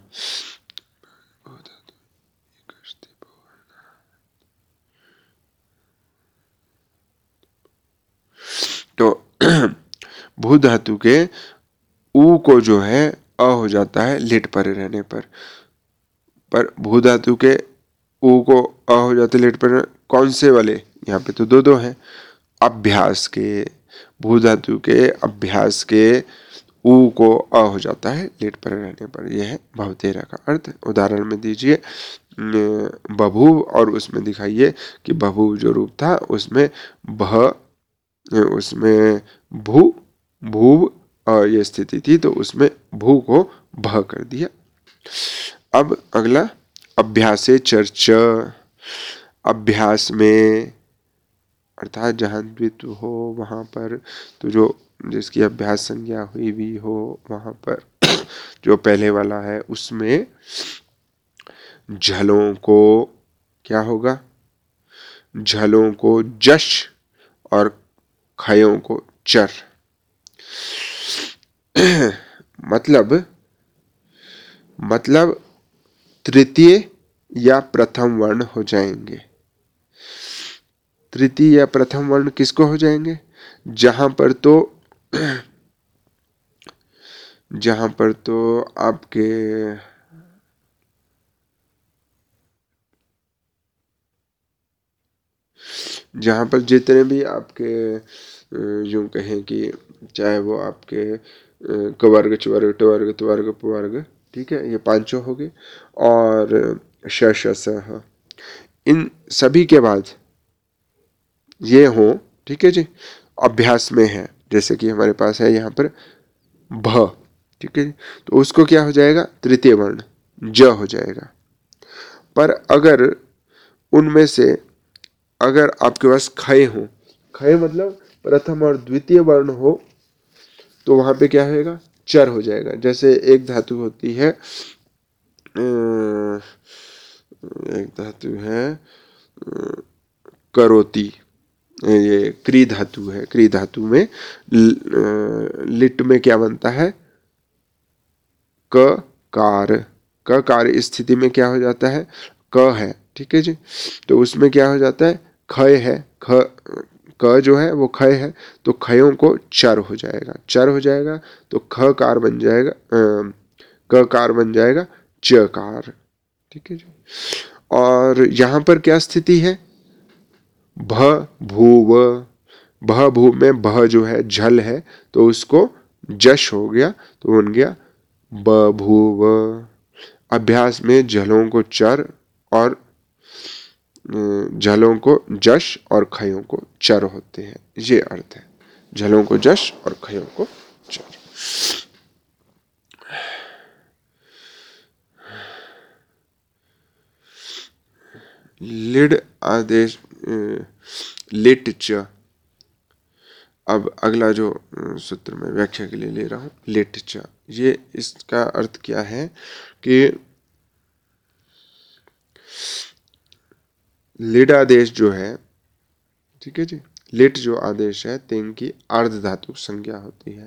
तो भू धातु के ऊ को जो है अ हो जाता है लिट परे रहने पर, पर भू धातु के ऊ को अ हो जाते लेट पर, कौन से वाले, यहाँ पे तो दो दो हैं, अभ्यास के, भू धातु के अभ्यास के ऊ को अ हो जाता है लेट पर रहने पर, यह है भवतेरह का अर्थ। उदाहरण में दीजिए बभूव, और उसमें दिखाइए कि बभूव जो रूप था उसमें भ, उसमें भू भूव अ ये स्थिति थी तो उसमें भू को भ कर दिया। अब अगला अभ्यासे चर्चा, अभ्यास में अर्थात जहाँ द्वित्व हो वहाँ पर, तो जो जिसकी अभ्यास संज्ञा हुई भी हो वहाँ पर जो पहले वाला है उसमें झलों को क्या होगा, झलों को जश और खयों को चर। मतलब मतलब तृतीय या प्रथम वर्ण हो जाएंगे। तृतीय या प्रथम वर्ण किसको हो जाएंगे, जहां पर तो जहां पर तो आपके जहां पर जितने भी आपके यूं कहें कि चाहे वो आपके कवर्ग चवर्ग टवर्ग त्वर्ग पुवर्ग, ठीक है, ये पांचों हो गए, और श श स ह, इन सभी के बाद ये हो, ठीक है जी, अभ्यास में है, जैसे कि हमारे पास है यहाँ पर भ, ठीक है, तो उसको क्या हो जाएगा, तृतीय वर्ण ज हो जाएगा। पर अगर उनमें से अगर आपके पास खय हो, खय मतलब प्रथम और द्वितीय वर्ण हो, तो वहां पे क्या होगा, चर हो जाएगा। जैसे एक धातु होती है, एक धातु है करोति, ये क्री धातु है, क्री धातु में लिट में क्या बनता है, क कार, क कार स्थिति में क्या हो जाता है, क है, ठीक है जी। तो उसमें क्या हो जाता है, खय है, ख क जो है वो खय है, तो खयों को चर हो जाएगा, चर हो जाएगा तो ख कार बन जाएगा, अ, क कार बन जाएगा च कार, ठीक है जी। और यहां पर क्या स्थिति है, भ भूव, भ भू में भ जो है झल है तो उसको जश हो गया तो बन गया बभूव। अभ्यास में झलों को चर और झलों को जश और खयों को चर होते हैं, ये अर्थ है, झलों को जश और खयों को चर। लिड आदेश लिट च, अब अगला जो सूत्र में व्याख्या के लिए ले रहा हूं, लिट च, ये इसका अर्थ क्या है कि लिड आदेश जो है, ठीक है जी, लिट जो आदेश है तिंग की अर्ध धातुक संज्ञा होती है।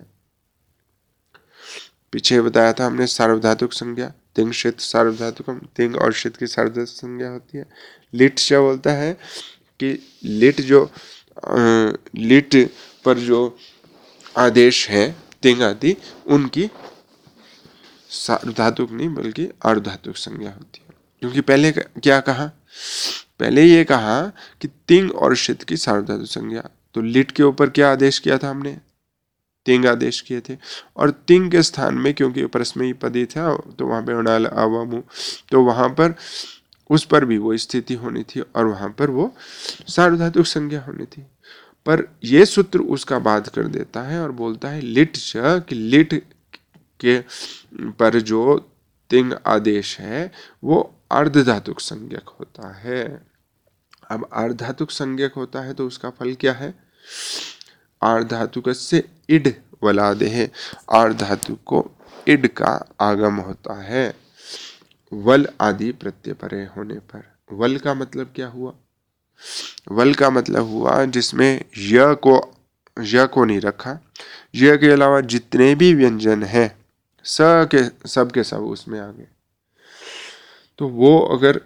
पीछे बताया था हमने सार्वधातुक संज्ञा, तिंग शित सार्वधातुकम, तिंग और शित की सार्वधातुक संज्ञा होती है। लिट क्या बोलता है कि लिट जो आ, लिट पर जो आदेश है तिंग आदि उनकी सार्वधातुक नहीं बल्कि अर्धधातुक संज्ञा होती है। क्योंकि पहले क्या कहा, पहले ये कहा कि तिंग और शित की सार्वधातुक संज्ञा, तो लिट के ऊपर क्या आदेश किया था हमने, तिंग आदेश किए थे, और तिंग के स्थान में क्योंकि परस्मयी पदी था तो वहां पे उणाल अवमु, तो वहां पर उस पर भी वो स्थिति होनी थी और वहां पर वो सार्वधातुक संज्ञा होनी थी। पर यह सूत्र उसका बाध कर देता है और बोलता है लिट च, कि लिट के पर जो तिंग आदेश है वो अर्धधातुक संज्ञक होता है। अब अर्धधातुक संज्ञक होता है तो उसका फल क्या है, अर्धधातुक से इड वलादे है, अर्धधातु को इड का आगम होता है वल आदि प्रत्यय परे होने पर। वल का मतलब क्या हुआ, वल का मतलब हुआ जिसमें य को य को नहीं रखा, य के अलावा जितने भी व्यंजन हैं स के सब के सब उसमें आ गए, तो वो अगर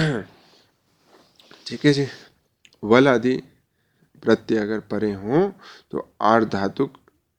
ठीक है जी, वल आदि प्रत्यय अगर परे हो तो आर्धातुक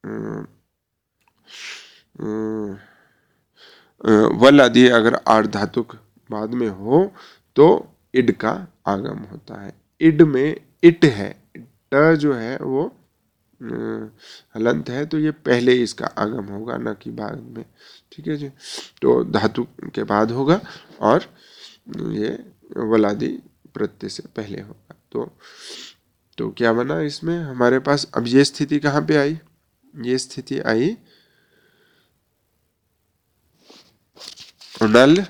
वल आदि अगर आर्धातुक बाद में हो तो इड का आगम होता है। इड में इट है, ट जो है वो हलंत है तो ये पहले इसका आगम होगा न कि बाद में, ठीक है जी। तो धातु के बाद होगा और ये वलादि प्रत्यय से पहले होगा। तो तो क्या बना इसमें हमारे पास, अब ये स्थिति कहाँ पे आई, ये स्थिति आई अनल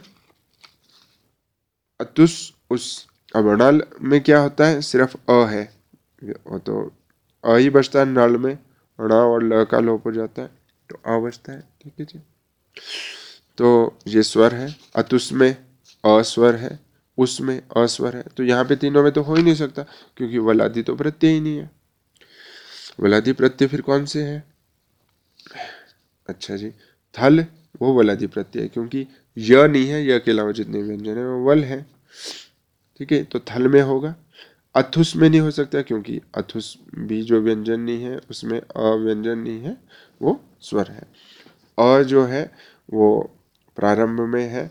अतुस उस। अब अनल में क्या होता है, सिर्फ अ है, वो तो अ ही बचता है नल में, ण और ल का लोप हो जाता है तो अ बचता है, ठीक है जी। तो ये स्वर है, अतुस में अस्वर है, उसमें अस्वर है, तो यहाँ पे तीनों में तो हो ही नहीं सकता क्योंकि वलादि तो प्रत्यय ही नहीं है। वलादि प्रत्यय फिर कौन से है, अच्छा जी, थल वो वलादि प्रत्यय है क्योंकि य नहीं है, य के अलावा जितने व्यंजन है वो वल है, ठीक है, तो थल में होगा। अथुस में नहीं हो सकता क्योंकि अथुस भी जो व्यंजन नहीं है उसमें अव्यंजन नहीं है, वो स्वर है। अ जो है वो प्रारंभ में है,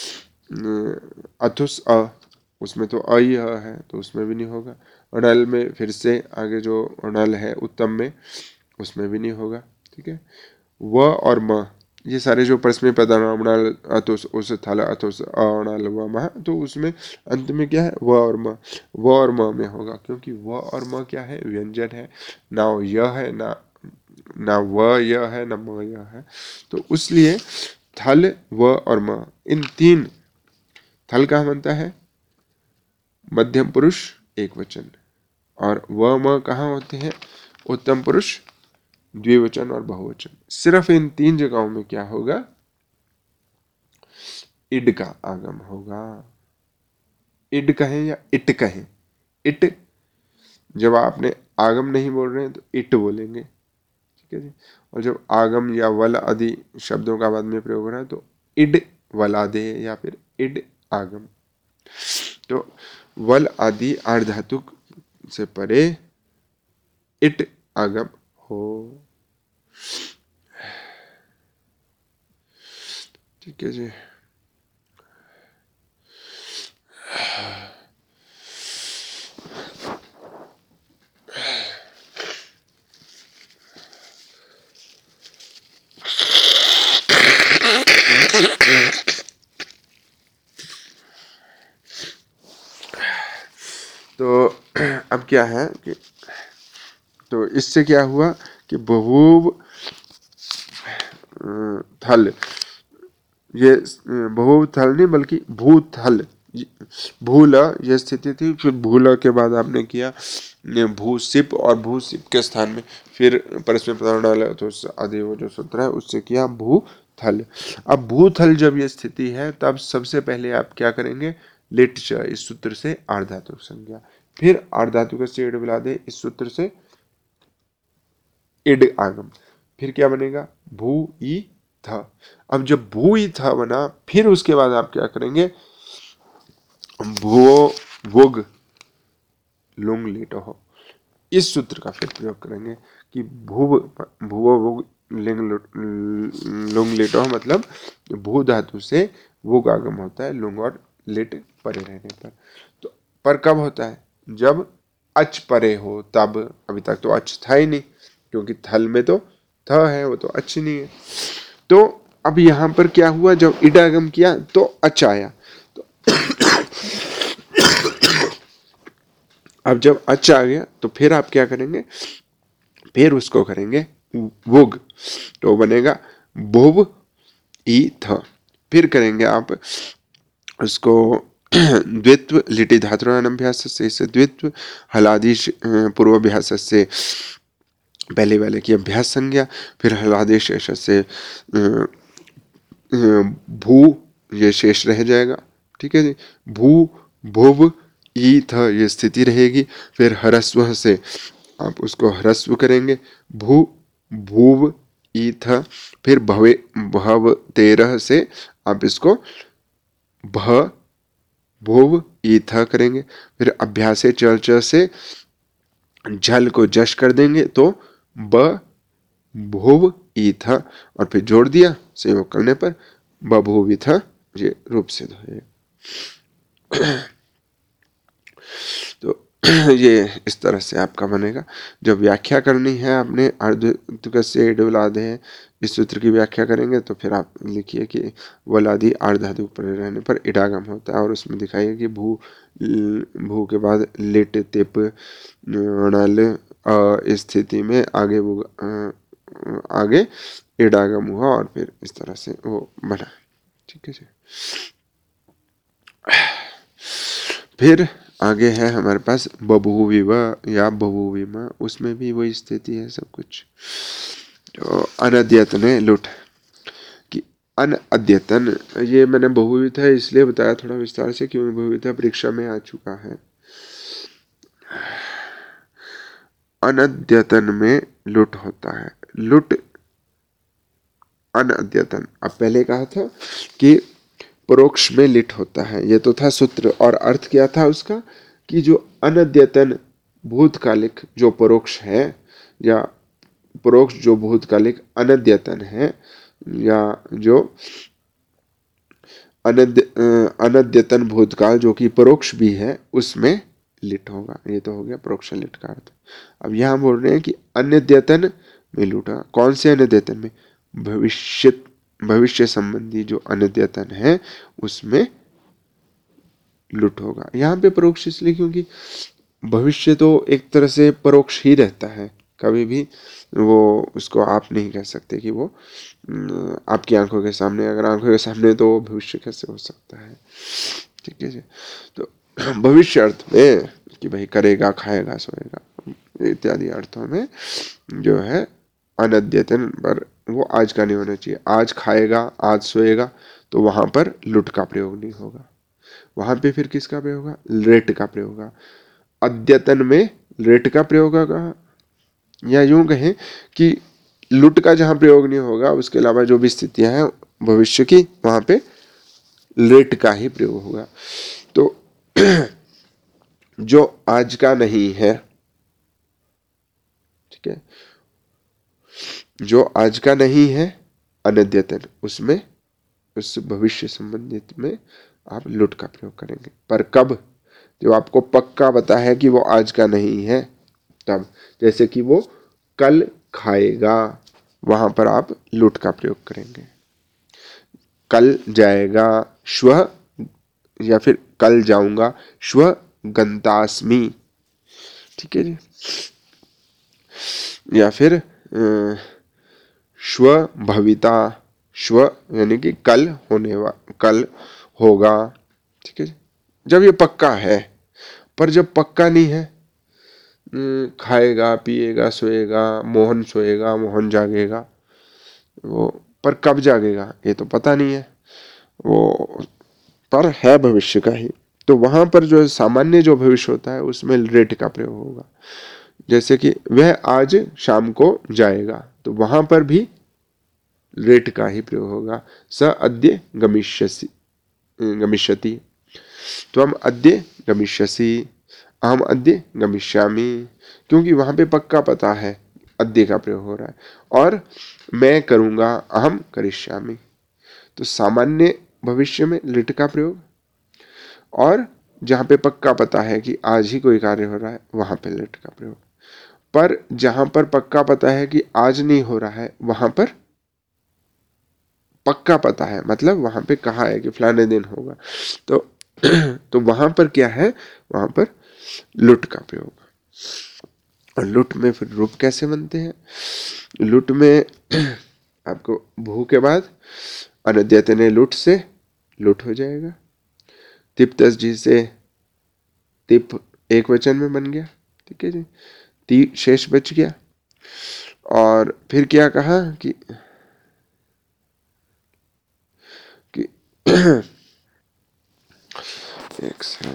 अथुस अ, उसमें तो अ ही अ है तो उसमें भी नहीं होगा। अणल में फिर से आगे जो अणल है उत्तम में उसमें भी नहीं होगा, ठीक है। व और म ये सारे जो परस्मय पदार्थ अतुस उस थल अतुस अणल व म, तो उसमें अंत में क्या है व और म, व और म में होगा क्योंकि व और म क्या है, व्यंजन है, ना यह है ना ना व यह है ना म यह है, तो उसलिए थल व और म इन तीन, थल कहाँ बनता है, मध्यम पुरुष एक वचन, और व म कहाँ होते हैं, उत्तम पुरुष द्विवचन और बहुवचन। सिर्फ इन तीन जगहों में क्या होगा, इड का आगम होगा। इड कहें या इट कहें, इट जब आपने आगम नहीं बोल रहे हैं तो इट बोलेंगे, ठीक है जी। और जब आगम या वल आदि शब्दों का बाद में प्रयोग हो रहा है तो इड वलादे या फिर इड आगम। तो वल आदि आर्धातुक से परे इट आगम हो, ठीक है जी। तो अब क्या है कि तो इससे क्या हुआ कि बहुव थल, ये बहुव थल नहीं बल्कि भूथल, भूल यह स्थिति थी, फिर भूल के बाद आपने किया भूसिप और भूसिप के स्थान में फिर परस्मै प्रधान डाला तो आदि वो जो सूत्र है उससे किया भूथल। अब भूथल जब ये स्थिति है तब सबसे पहले आप क्या करेंगे, लिट च इस सूत्र से आर्धातुक संज्ञा, फिर आर्धातुक से इड मिला दे इस सूत्र से इड आगम, फिर क्या बनेगा भू ई था। अब जब भू ई था बना फिर उसके बाद आप क्या करेंगे, भुवो वुग लुंग लेटो हो, इस सूत्र का फिर प्रयोग करेंगे कि भूव भुवो वुग लिंग लुंग लेटो, मतलब भू धातु से वुग आगम होता है लुंग और लेट परे रहने पर। तो पर कब होता है, जब अच परे हो तब, अभी तक तो अच था ही नहीं क्योंकि थल में तो थ है, वो तो अच नहीं है। तो अब यहां पर क्या हुआ, जब इडागम किया तो अच आया, तो अब जब अच आ गया तो फिर आप क्या करेंगे, फिर उसको करेंगे वुग, तो बनेगा भुव ई थ, फिर करेंगे आप उसको द्वित्व लिटि धातुरानभ्यास से इसे द्वित्व, हलादेश पूर्वाभ्यास से पहले वाले की अभ्यास संज्ञा, फिर हलादेश से भू ये शेष रह जाएगा, ठीक है जी। भू भुव ई थ ये स्थिति रहेगी, फिर हरस्व से आप उसको ह्रस्व करेंगे, भू भूव ई थ, फिर भवे भव तेरह से आप इसको भ भुव ई थ करेंगे, फिर अभ्यासे चल च से झल को जश कर देंगे तो ब भुव ई थ, और फिर जोड़ दिया संयोग करने पर बभुव ई थ ये रूप सिद्ध हो। तो ये इस तरह से आपका बनेगा। जब व्याख्या करनी है आपने आर्धुक से डुलादे है इस सूत्र की व्याख्या करेंगे तो फिर आप लिखिए कि वलादि आर्धातुक पर रहने पर इडागम होता है, और उसमें दिखाइए कि भू भू के बाद लिट तिप नल स्थिति में आगे वो आगे इडागम हुआ और फिर इस तरह से वो बना, ठीक है जी। फिर आगे है हमारे पास बभूविव या बभूविम, उसमें भी वही स्थिति है सब कुछ। तो अनद्यतन लुट कि अनअद्यतन, ये मैंने बहुविध है इसलिए बताया थोड़ा विस्तार से क्योंकि बहुविध परीक्षा में आ चुका है। अनद्यतन में लुट होता है, लुट अनद्यतन, अब पहले कहा था कि परोक्ष में लिट होता है, ये तो था सूत्र, और अर्थ क्या था उसका कि जो अनद्यतन भूतकालिक जो परोक्ष है या परोक्ष जो भूतकालिक अनद्यतन है या जो अनद्य अनद्यतन भूतकाल जो कि परोक्ष भी है उसमें लिट होगा, ये तो हो गया परोक्ष लिट का अर्थ। अब यहां बोल रहे हैं कि अनद्यतन में लुटा, कौन से अनद्यतन में, भविष्य भविष्य संबंधी जो अनद्यतन है उसमें लुट होगा। यहाँ पे परोक्ष इसलिए क्योंकि भविष्य तो एक तरह से परोक्ष ही रहता है, कभी भी वो उसको आप नहीं कह सकते कि वो आपकी आंखों के सामने, अगर आंखों के सामने तो वो भविष्य कैसे हो सकता है, ठीक है जी। तो भविष्य अर्थ में कि भाई करेगा खाएगा सोएगा इत्यादि अर्थों में जो है अनद्यतन पर वो आज का नहीं होना चाहिए, आज खाएगा आज सोएगा तो वहां पर लुट का प्रयोग नहीं होगा, वहां पे फिर किसका प्रयोग होगा, लेट का प्रयोग होगा। अद्यतन में लेट का प्रयोग होगा, या यूं कहें कि लुट का जहां प्रयोग नहीं होगा उसके अलावा जो भी स्थितियां हैं भविष्य की, वहां पे लेट का ही प्रयोग होगा। तो जो आज का नहीं है, ठीक है, जो आज का नहीं है अनद्यतन, उसमें उस भविष्य संबंधित में आप लुट का प्रयोग करेंगे। पर कब? जो आपको पक्का पता है कि वो आज का नहीं है तब, जैसे कि वो कल खाएगा, वहां पर आप लुट का प्रयोग करेंगे। कल जाएगा, श्वः, या फिर कल जाऊंगा, श्वः गंतास्मि, ठीक है जी। या फिर अ, श्वः भविता, श्वः यानी कि कल होने वा कल होगा, ठीक है जी। जब ये पक्का है, पर जब पक्का नहीं है, खाएगा, पिएगा, सोएगा, मोहन सोएगा, मोहन जागेगा, वो पर कब जागेगा ये तो पता नहीं है, वो पर है भविष्य का ही, तो वहां पर जो सामान्य जो भविष्य होता है उसमें लेट का प्रयोग होगा। जैसे कि वह आज शाम को जाएगा, तो वहां पर भी लेट का ही प्रयोग होगा। स अद्य गमिष्यसि गमिष्यति, त्वम अद्य गमिष्यसि, अहम अद्य गमिष्यामि, क्योंकि वहां पे पक्का पता है अद्य का प्रयोग हो रहा है, और मैं करूंगा, अहम करिष्यामि। तो सामान्य भविष्य में लिट का प्रयोग, और जहां पे पक्का पता है कि आज ही कोई कार्य हो रहा है वहां पे लिट का प्रयोग। पर जहां पर पक्का पता है कि आज नहीं हो रहा है, वहां पर पक्का पता है, मतलब वहां पे कहा है कि फलाने दिन होगा, तो तो वहां पर क्या है, वहां पर लुट का प्रयोग। और लुट में फिर रूप कैसे बनते हैं? लुट में आपको भू के बाद अनद्यतने लुट से लुट हो जाएगा, तिप तस जी से तिप एक वचन में बन गया, ठीक है जी, ती शेष बच गया। और फिर क्या कहा कि कि एक सेकंड,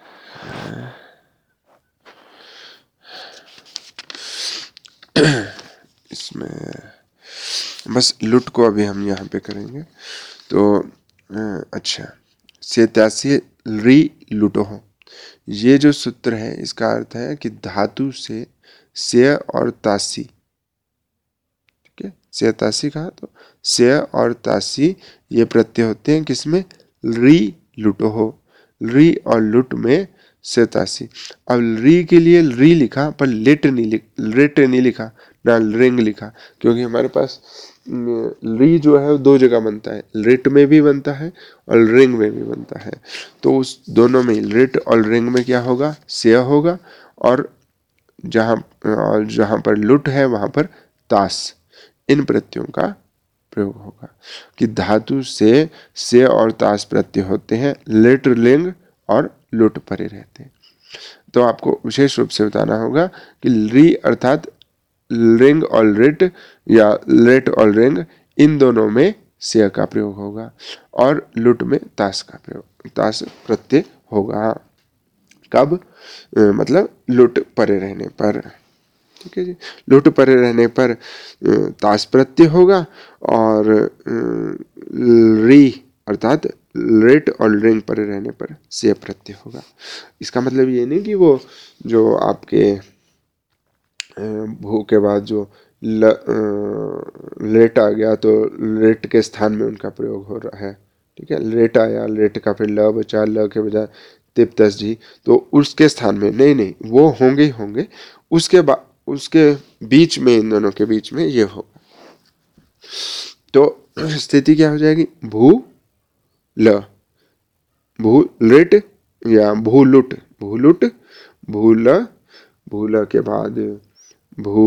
इसमें बस लुट को अभी हम यहाँ पे करेंगे। तो अच्छा, सेत्यासी री लुटो हो, ये जो सूत्र है इसका अर्थ है कि धातु से से और तासी, ठीक है, से तासी कहा, तो से और तासी ये प्रत्यय होते हैं किसमें? री लुटो हो, री और लुट में से तासी। अब री के लिए री लिखा पर लेट नहीं लिख लेट नहीं लिखा, ना रिंग लिखा, क्योंकि हमारे पास री जो है दो जगह बनता है, लेट में भी बनता है और रिंग में भी बनता है। तो उस दोनों में, लेट और रिंग में क्या होगा? से होगा, और जहां और जहां पर लुट है वहां पर तास, इन प्रत्ययों का प्रयोग होगा। कि धातु से से और तास प्रत्यय होते हैं, लेट लिंग और लुट परे रहते हैं। तो आपको विशेष रूप से बताना होगा कि री अर्थात रिंग और लेट, या लेट और रिंग, इन दोनों में से का प्रयोग होगा, और लुट में तास का प्रयोग, तास प्रत्यय होगा। कब? मतलब लुट परे रहने पर, ठीक है जी, लुट परे रहने पर तास प्रत्यय होगा, और री अर्थात लेट और रिंग परे रहने पर से प्रत्यय होगा। इसका मतलब ये नहीं कि वो जो आपके भू के बाद जो ल, लेट आ गया तो लेट के स्थान में उनका प्रयोग हो रहा है, ठीक है, लेट आया, लेट का फिर ल बचा, ल के बजाय तिप तस जी, तो उसके स्थान में नहीं, नहीं वो होंगे ही होंगे, उसके बाद उसके बीच में, इन दोनों के बीच में ये होगा। तो स्थिति क्या हो जाएगी? भू ल, भू लेट या भू लुट, भू लुट, भू ल, भू ल के बाद भू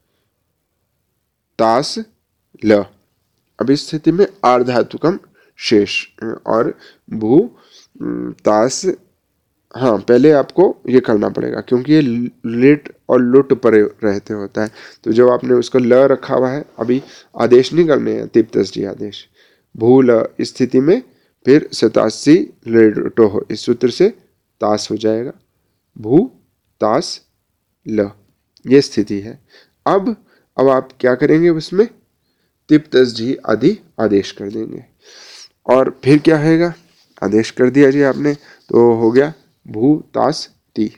तास ल। अब इस स्थिति में आर्धातुकम शेष, और भू तास, हाँ पहले आपको ये करना पड़ेगा क्योंकि ये लेट और लुट परे रहते होता है, तो जब आपने उसको ल रखा हुआ है, अभी आदेश नहीं करने हैं, तिप तस जी आदेश, भू ल स्थिति में फिर सतासी लेटो हो, इस सूत्र से तास हो जाएगा, भू तास ल, ये स्थिति है। अब अब आप क्या करेंगे, उसमें तिप तस जी आदि आदेश कर देंगे और फिर क्या होगा, आदेश कर दिया जी आपने तो हो गया भू तास ती।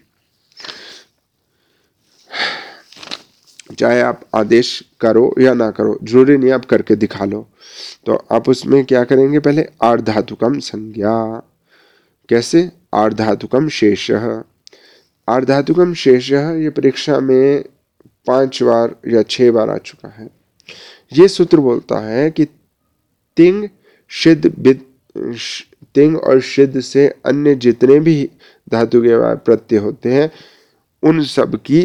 चाहे आप आदेश करो या ना करो, जरूरी नहीं आप करके दिखा लो। तो आप उसमें क्या करेंगे, पहले आर्धातुकम संज्ञा। कैसे, आर्धातुकम शेषः। आर्धातुकम शेषः ये परीक्षा में पांच बार या छह बार आ चुका है। ये सूत्र बोलता है कि तिंग शिद बिद, तिंग और शिद से अन्य जितने भी धातु के बाद प्रत्यय होते हैं उन सब की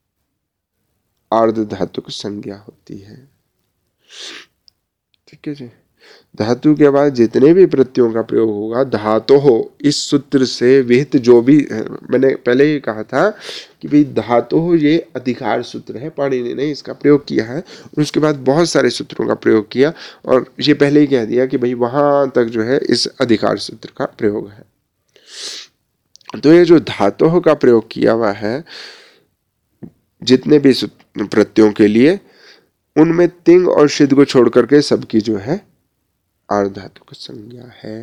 आर्ध धातुक संज्ञा होती है। ठीक है जी। धातु के बाद जितने भी प्रत्ययों का प्रयोग होगा, धातु हो, इस सूत्र से विहित जो भी, मैंने पहले ही कहा था कि भाई धातु हो ये अधिकार सूत्र है, पाणिनि ने इसका प्रयोग किया है और उसके बाद बहुत सारे सूत्रों का प्रयोग किया और ये पहले ही कह दिया कि भाई वहां तक जो है इस अधिकार सूत्र का प्रयोग है। तो ये जो धातु का प्रयोग किया हुआ है जितने भी प्रत्ययों के लिए, उनमें तिंग और शिद को छोड़ करके सबकी जो है आर्धातुक संज्ञा है।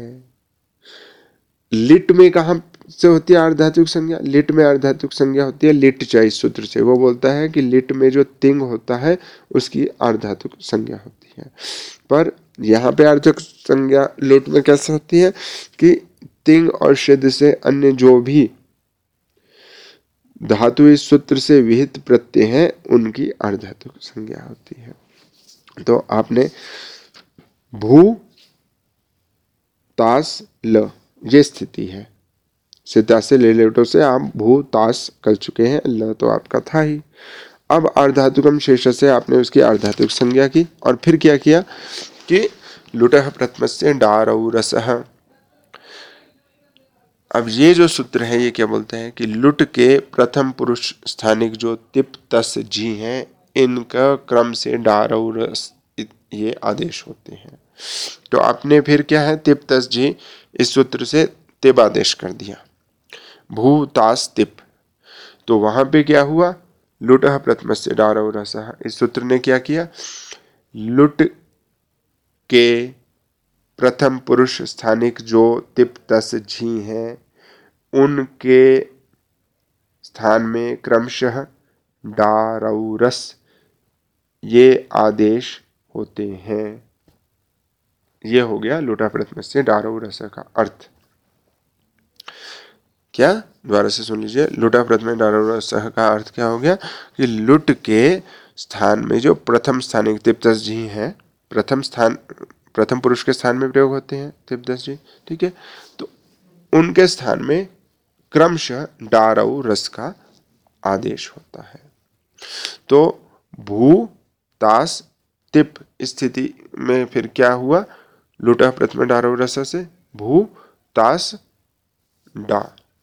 लिट में कहां से होती है आर्धातुक संज्ञा, लिट में आर्धातुक संज्ञा होती है लिट चाइस सूत्र से। वो बोलता है कि लिट में जो तिंग होता है उसकी आर्धातुक संज्ञा होती है। पर यहाँ पे आर्धातुक संज्ञा लुट में कैसे होती है कि तिंग और शिद से अन्य जो भी धातु इस सूत्र से विहित प्रत्यय हैं उनकी आर्धातुक संज्ञा होती है। तो आपने भू तास ल, ये स्थिति है। सिद्धा से ले लेटो से आप भू तास कर चुके हैं, ल तो आपका था ही। अब आर्धातुकम शेष से आपने उसकी आर्धातुक संज्ञा की और फिर क्या किया कि लुटः प्रथमस्य डारौ रसः। अब ये जो सूत्र है ये क्या बोलते हैं कि लुट के प्रथम पुरुष स्थानिक जो तिप तस जी हैं इनका क्रम से डारौ रस ये आदेश होते हैं। तो आपने फिर क्या है, तिप तस जी इस सूत्र से तिप आदेश कर दिया, भू तास तिप। तो वहां पे क्या हुआ, लुटः प्रथमस्य डारौ रसः, इस सूत्र ने क्या किया, लुट के प्रथम पुरुष स्थानिक जो तिप तस झी हैं उनके स्थान में क्रमशः डारौ रस ये आदेश होते हैं। ये हो गया लुटा प्रथमस्य डारौ रस का अर्थ। क्या, द्वारा से सुन लीजिए, लुटा प्रथम डारौ रस का अर्थ क्या हो गया कि लुट के स्थान में जो प्रथम स्थानिक तिप्तस जी हैं, प्रथम स्थान प्रथम पुरुष के स्थान में प्रयोग होते हैं तिप्तस जी, ठीक है, तो उनके स्थान में क्रमशः डारौ रस का आदेश होता है। तो भू तास तिप स्थिति में फिर क्या हुआ, लुटा प्रथम डारौ रस से भू तास डा,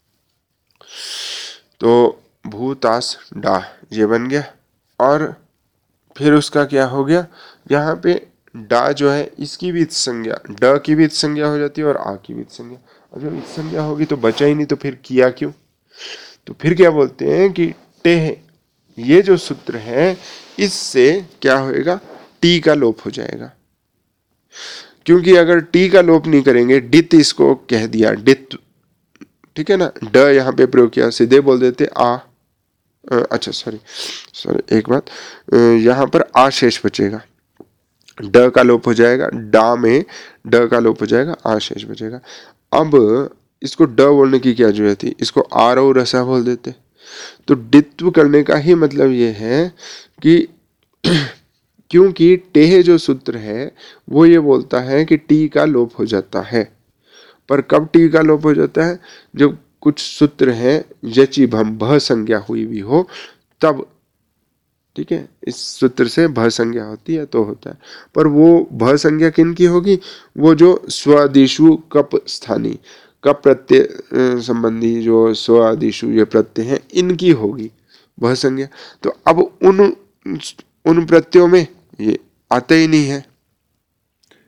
तो भू तास डा ये बन गया। और फिर उसका क्या हो गया, यहाँ पे डा जो है इसकी भी संज्ञा, ड की भी संज्ञा हो जाती है और आ की भी संज्ञा। और जब इस संज्ञा होगी तो बचा ही नहीं, तो फिर किया क्यों, तो फिर क्या बोलते हैं कि टेह, ये जो सूत्र है इससे क्या होएगा, टी का लोप हो जाएगा। क्योंकि अगर टी का लोप नहीं करेंगे, डित इसको कह दिया डित, ठीक है ना, ड यहाँ पे प्रयोग किया, सीधे बोल देते आ, अच्छा सॉरी सॉरी एक बात, यहाँ पर आ शेष बचेगा, ड का लोप हो जाएगा, डा में ड का लोप हो जाएगा, आ शेष बचेगा। अब इसको ड बोलने की क्या जरूरत थी, इसको आरौ रसा बोल देते। तो डित्व करने का ही मतलब ये है कि क्योंकि टेह जो सूत्र है वो ये बोलता है कि टी का लोप हो जाता है। पर कब टी का लोप हो जाता है, जब कुछ सूत्र हैं यचि भम भ संज्ञा हुई भी हो तब, ठीक है, इस सूत्र से भ संज्ञा होती है तो होता है। पर वो भ संज्ञा किन की होगी, वो जो स्वादिशु कप स्थानी कप प्रत्यय संबंधी जो स्वादिशु ये प्रत्यय हैं इनकी होगी भ संज्ञा। तो अब उन उन प्रत्ययों में ये आता ही नहीं है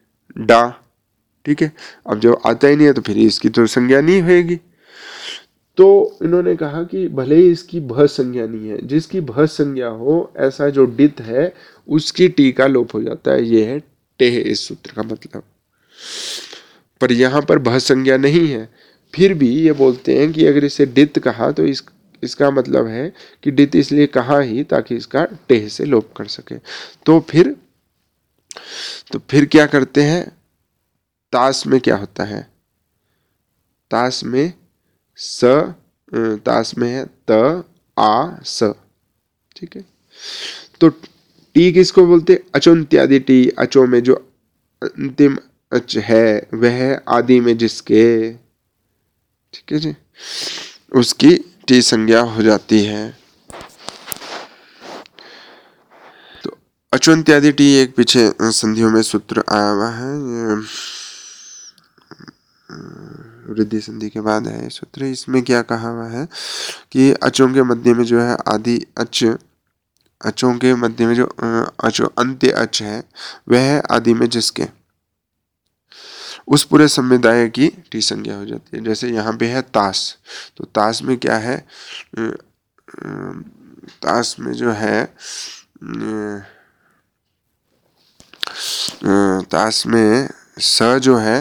डा, ठीक है, अब जब आता ही नहीं है तो फिर इसकी तो संज्ञा नहीं होगी। तो इन्होंने कहा कि भले ही इसकी भ संज्ञा नहीं है, जिसकी भ संज्ञा हो ऐसा जो डित है उसकी टी का लोप हो जाता है, ये है टेह इस सूत्र का मतलब। पर यहाँ पर भ संज्ञा नहीं है, फिर भी ये बोलते हैं कि अगर इसे डित कहा तो इस इसका मतलब है कि डित इसलिए कहा ही ताकि इसका टेह से लोप कर सके। तो फिर तो फिर क्या करते हैं, तास में क्या होता है, तास में स, तास में है त आ स, ठीक है। तो टी किसको बोलते, अचोन्त्यादि टी, अचो में जो अंतिम अच है वह आदि में जिसके, ठीक है जी, उसकी टी संज्ञा हो जाती है। तो अचोन्त्यादि टी एक पीछे संधियों में सूत्र आया हुआ है, वृद्धि संधि के बाद है सूत्र। इसमें क्या कहा हुआ है कि अचों के मध्य में जो है आदि अच, अचों के मध्य में जो अचो अंत्य अच है वह है आदि में जिसके, उस पूरे समुदाय की टी संज्ञा हो जाती है। जैसे यहाँ पे है तास, तो तास में क्या है, तास में जो है, तास में स जो है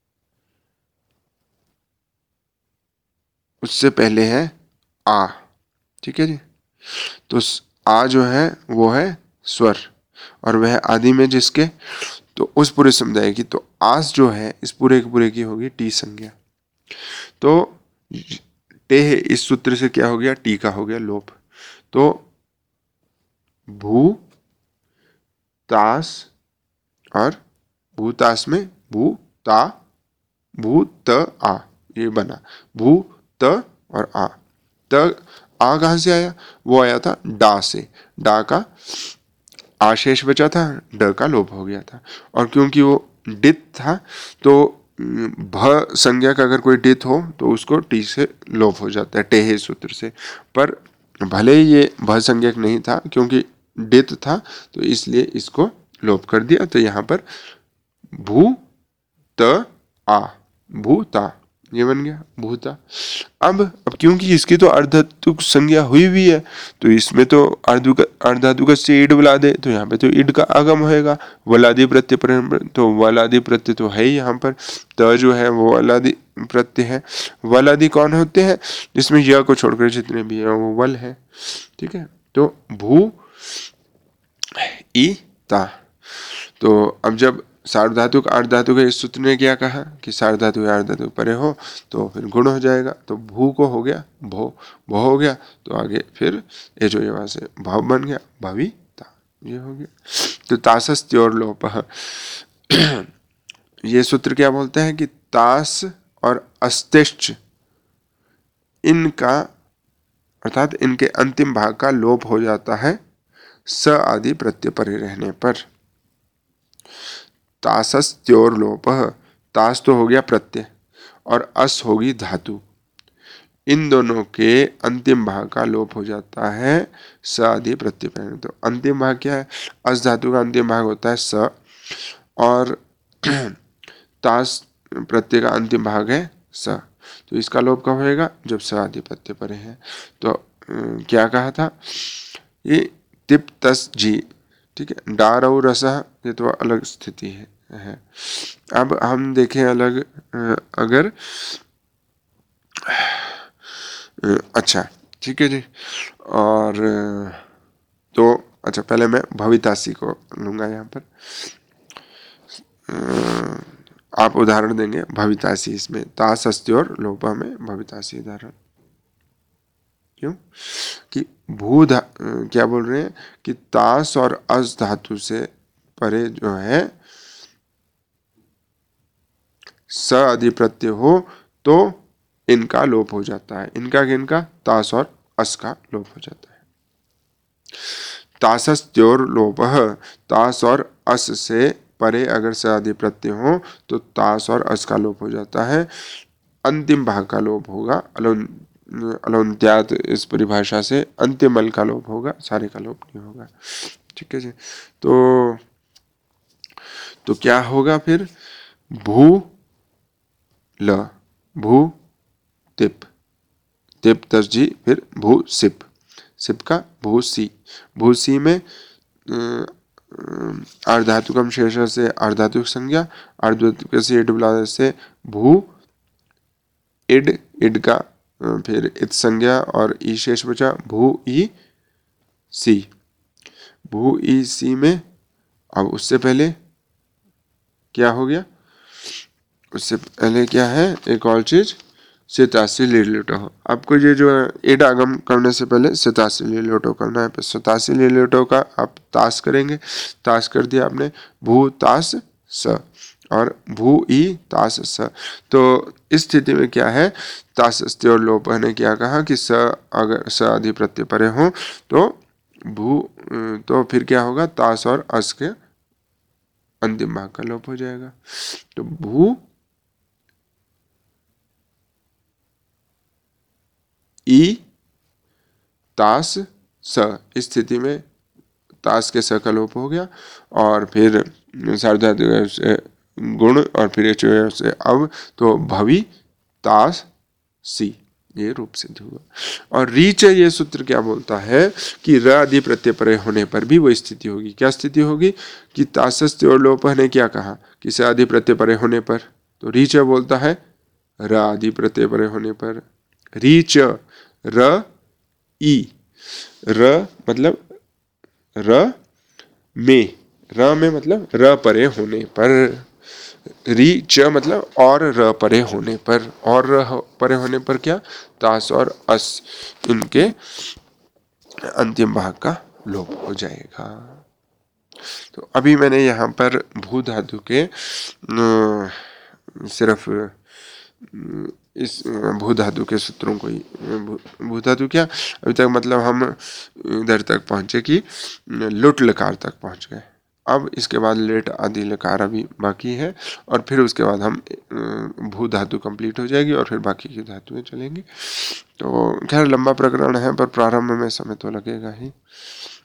उससे पहले है आ, ठीक है जी। तो आ जो है वो है स्वर और वह आदि में जिसके, तो उस पूरे समुदाय की, तो आस जो है इस पूरे के पूरे की होगी टी संज्ञा। तो टेह इस सूत्र से क्या हो गया, टी का हो गया लोप। तो भू तास और भूतास में भू ता भू त आ, ये बना भू त और आ। त आ कहां से आया, वो आया था डा से, डा का आशेष बचा था, ड का लोप हो गया था। और क्योंकि वो डित था तो भ संज्ञा का अगर कोई डित हो तो उसको टी से लोप हो जाता है टेहे सूत्र से। पर भले ही ये भ संज्ञक नहीं था, क्योंकि डित था तो इसलिए इसको लोप कर दिया। तो यहाँ पर भू त आ, भूता, ये बन गया भूता। अब अब क्योंकि इसकी तो अर्धातु संज्ञा हुई हुई है तो इसमें तो अर्धातु से ईड बुला दे, तो यहाँ पे तो ईड का आगम होएगा, वलादि प्रत्यय पर, तो वलादि प्रत्यय तो है ही यहाँ पर, त जो है वो वलादि प्रत्यय है। वलादि कौन होते हैं, जिसमें य को छोड़कर जितने भी है वो वल है, ठीक है। तो भू ई ता, तो अब जब सार्वधातुक अर्धातुक है, इस सूत्र ने क्या कहा कि सार्वधातुक अर्धातुक परे हो तो फिर गुण हो जाएगा। तो भू को हो गया भो, भो हो गया तो आगे फिर ये जो ये से भाव बन गया भविता, ये हो गया। तो तासस्त्योर लोप, ये सूत्र क्या बोलते हैं कि तास और अस्तिष्ठ इनका अर्थात इनके अंतिम भाग का लोप हो जाता है स आदि प्रत्यय परे रहने पर। तासस्त्योर लोप, तास तो हो गया प्रत्यय और अस होगी धातु, इन दोनों के अंतिम भाग का लोप हो जाता है स आदि प्रत्यय परे। तो अंतिम भाग क्या है, अस धातु का अंतिम भाग होता है स, और तास प्रत्यय का अंतिम भाग है स। तो इसका लोप कब होएगा, जब स आदि प्रत्यय परे है। तो क्या कहा था, ये तिप तस जी, ठीक है। डार और रसह ये तो अलग स्थिति है, है। अब हम देखें अलग, अगर अच्छा ठीक है जी। और तो अच्छा पहले मैं भवितासी को लूंगा यहाँ पर, आप उदाहरण देंगे भवितासी, इसमें तास अस्ति और लोपा में भवितासी उदाहरण। क्यों कि भू धा क्या बोल रहे हैं कि तास और अस धातु से परे जो है स आदि प्रत्यय हो तो इनका लोप हो जाता है। इनका इनका तास और अस का लोप हो जाता है। तासस्त्योर लोप, तास और अस से परे अगर स आदि प्रत्यय हो तो तास और अस का लोप हो जाता है। अंतिम भाग का लोप होगा, अलोन अलोन्त्यात इस परिभाषा से अंतिम अल का लोप होगा, सारे का लोप नहीं होगा, ठीक है जी। तो तो क्या होगा फिर, भू ल, भू तिप, तिप तसजी फिर भू सिप, सिप का भू सी, भू सी में अर्धातुकम शेष से अर्धातुक संज्ञा, अर्धातुक से इड बुलाने से भू इड, इड का फिर इत संज्ञा और ई शेष बचा भू ई सी, भू ई सी में अब उससे पहले क्या हो गया, उससे पहले क्या है एक और चीज सतासी लीड लोटो। आपको ये जो एड आगम करने से पहले सतासी लीड लोटो करना है। सतासी लीड लोटो का आप ताश करेंगे, ताश कर दिया आपने भू ताश स और भू ई ताश स। तो इस स्थिति में क्या है, ताश और लोप ने क्या कहा कि स अगर स आदि प्रत्यय परे हो तो भू, तो फिर क्या होगा, ताश और अस के अंतिम भाग का लोप हो जाएगा। तो भू ई ताश स, इस स्थिति में ताश के स का लोप हो गया और फिर सार्वधातुक से गुण और फिर एच से अब, तो भवि ताश सी, ये रूप सिद्ध हुआ। और रीच ये सूत्र क्या बोलता है कि र आदि प्रत्यय परे होने पर भी वो स्थिति होगी। क्या स्थिति होगी कि ताशस्य और लोप ने क्या कहा कि स आदि प्रत्यय परे होने पर, तो रीच बोलता है र आदि प्रत्यय परे होने पर, रीच र ई, र मतलब र में, र में मतलब र परे होने पर, री च मतलब और र परे होने पर, और र परे होने पर क्या, ताश और अस इनके अंतिम भाग का लोप हो जाएगा। तो अभी मैंने यहाँ पर भू धातु के सिर्फ इस भू धातु के सूत्रों को ही, भू धातु क्या अभी तक मतलब हम इधर तक पहुँचे कि लुट लकार तक पहुँच गए। अब इसके बाद लेट आदि लकार अभी बाकी है और फिर उसके बाद हम भू धातु कंप्लीट हो जाएगी और फिर बाकी की धातुएं चलेंगी। तो खैर लंबा प्रकरण है पर प्रारंभ में समय तो लगेगा ही।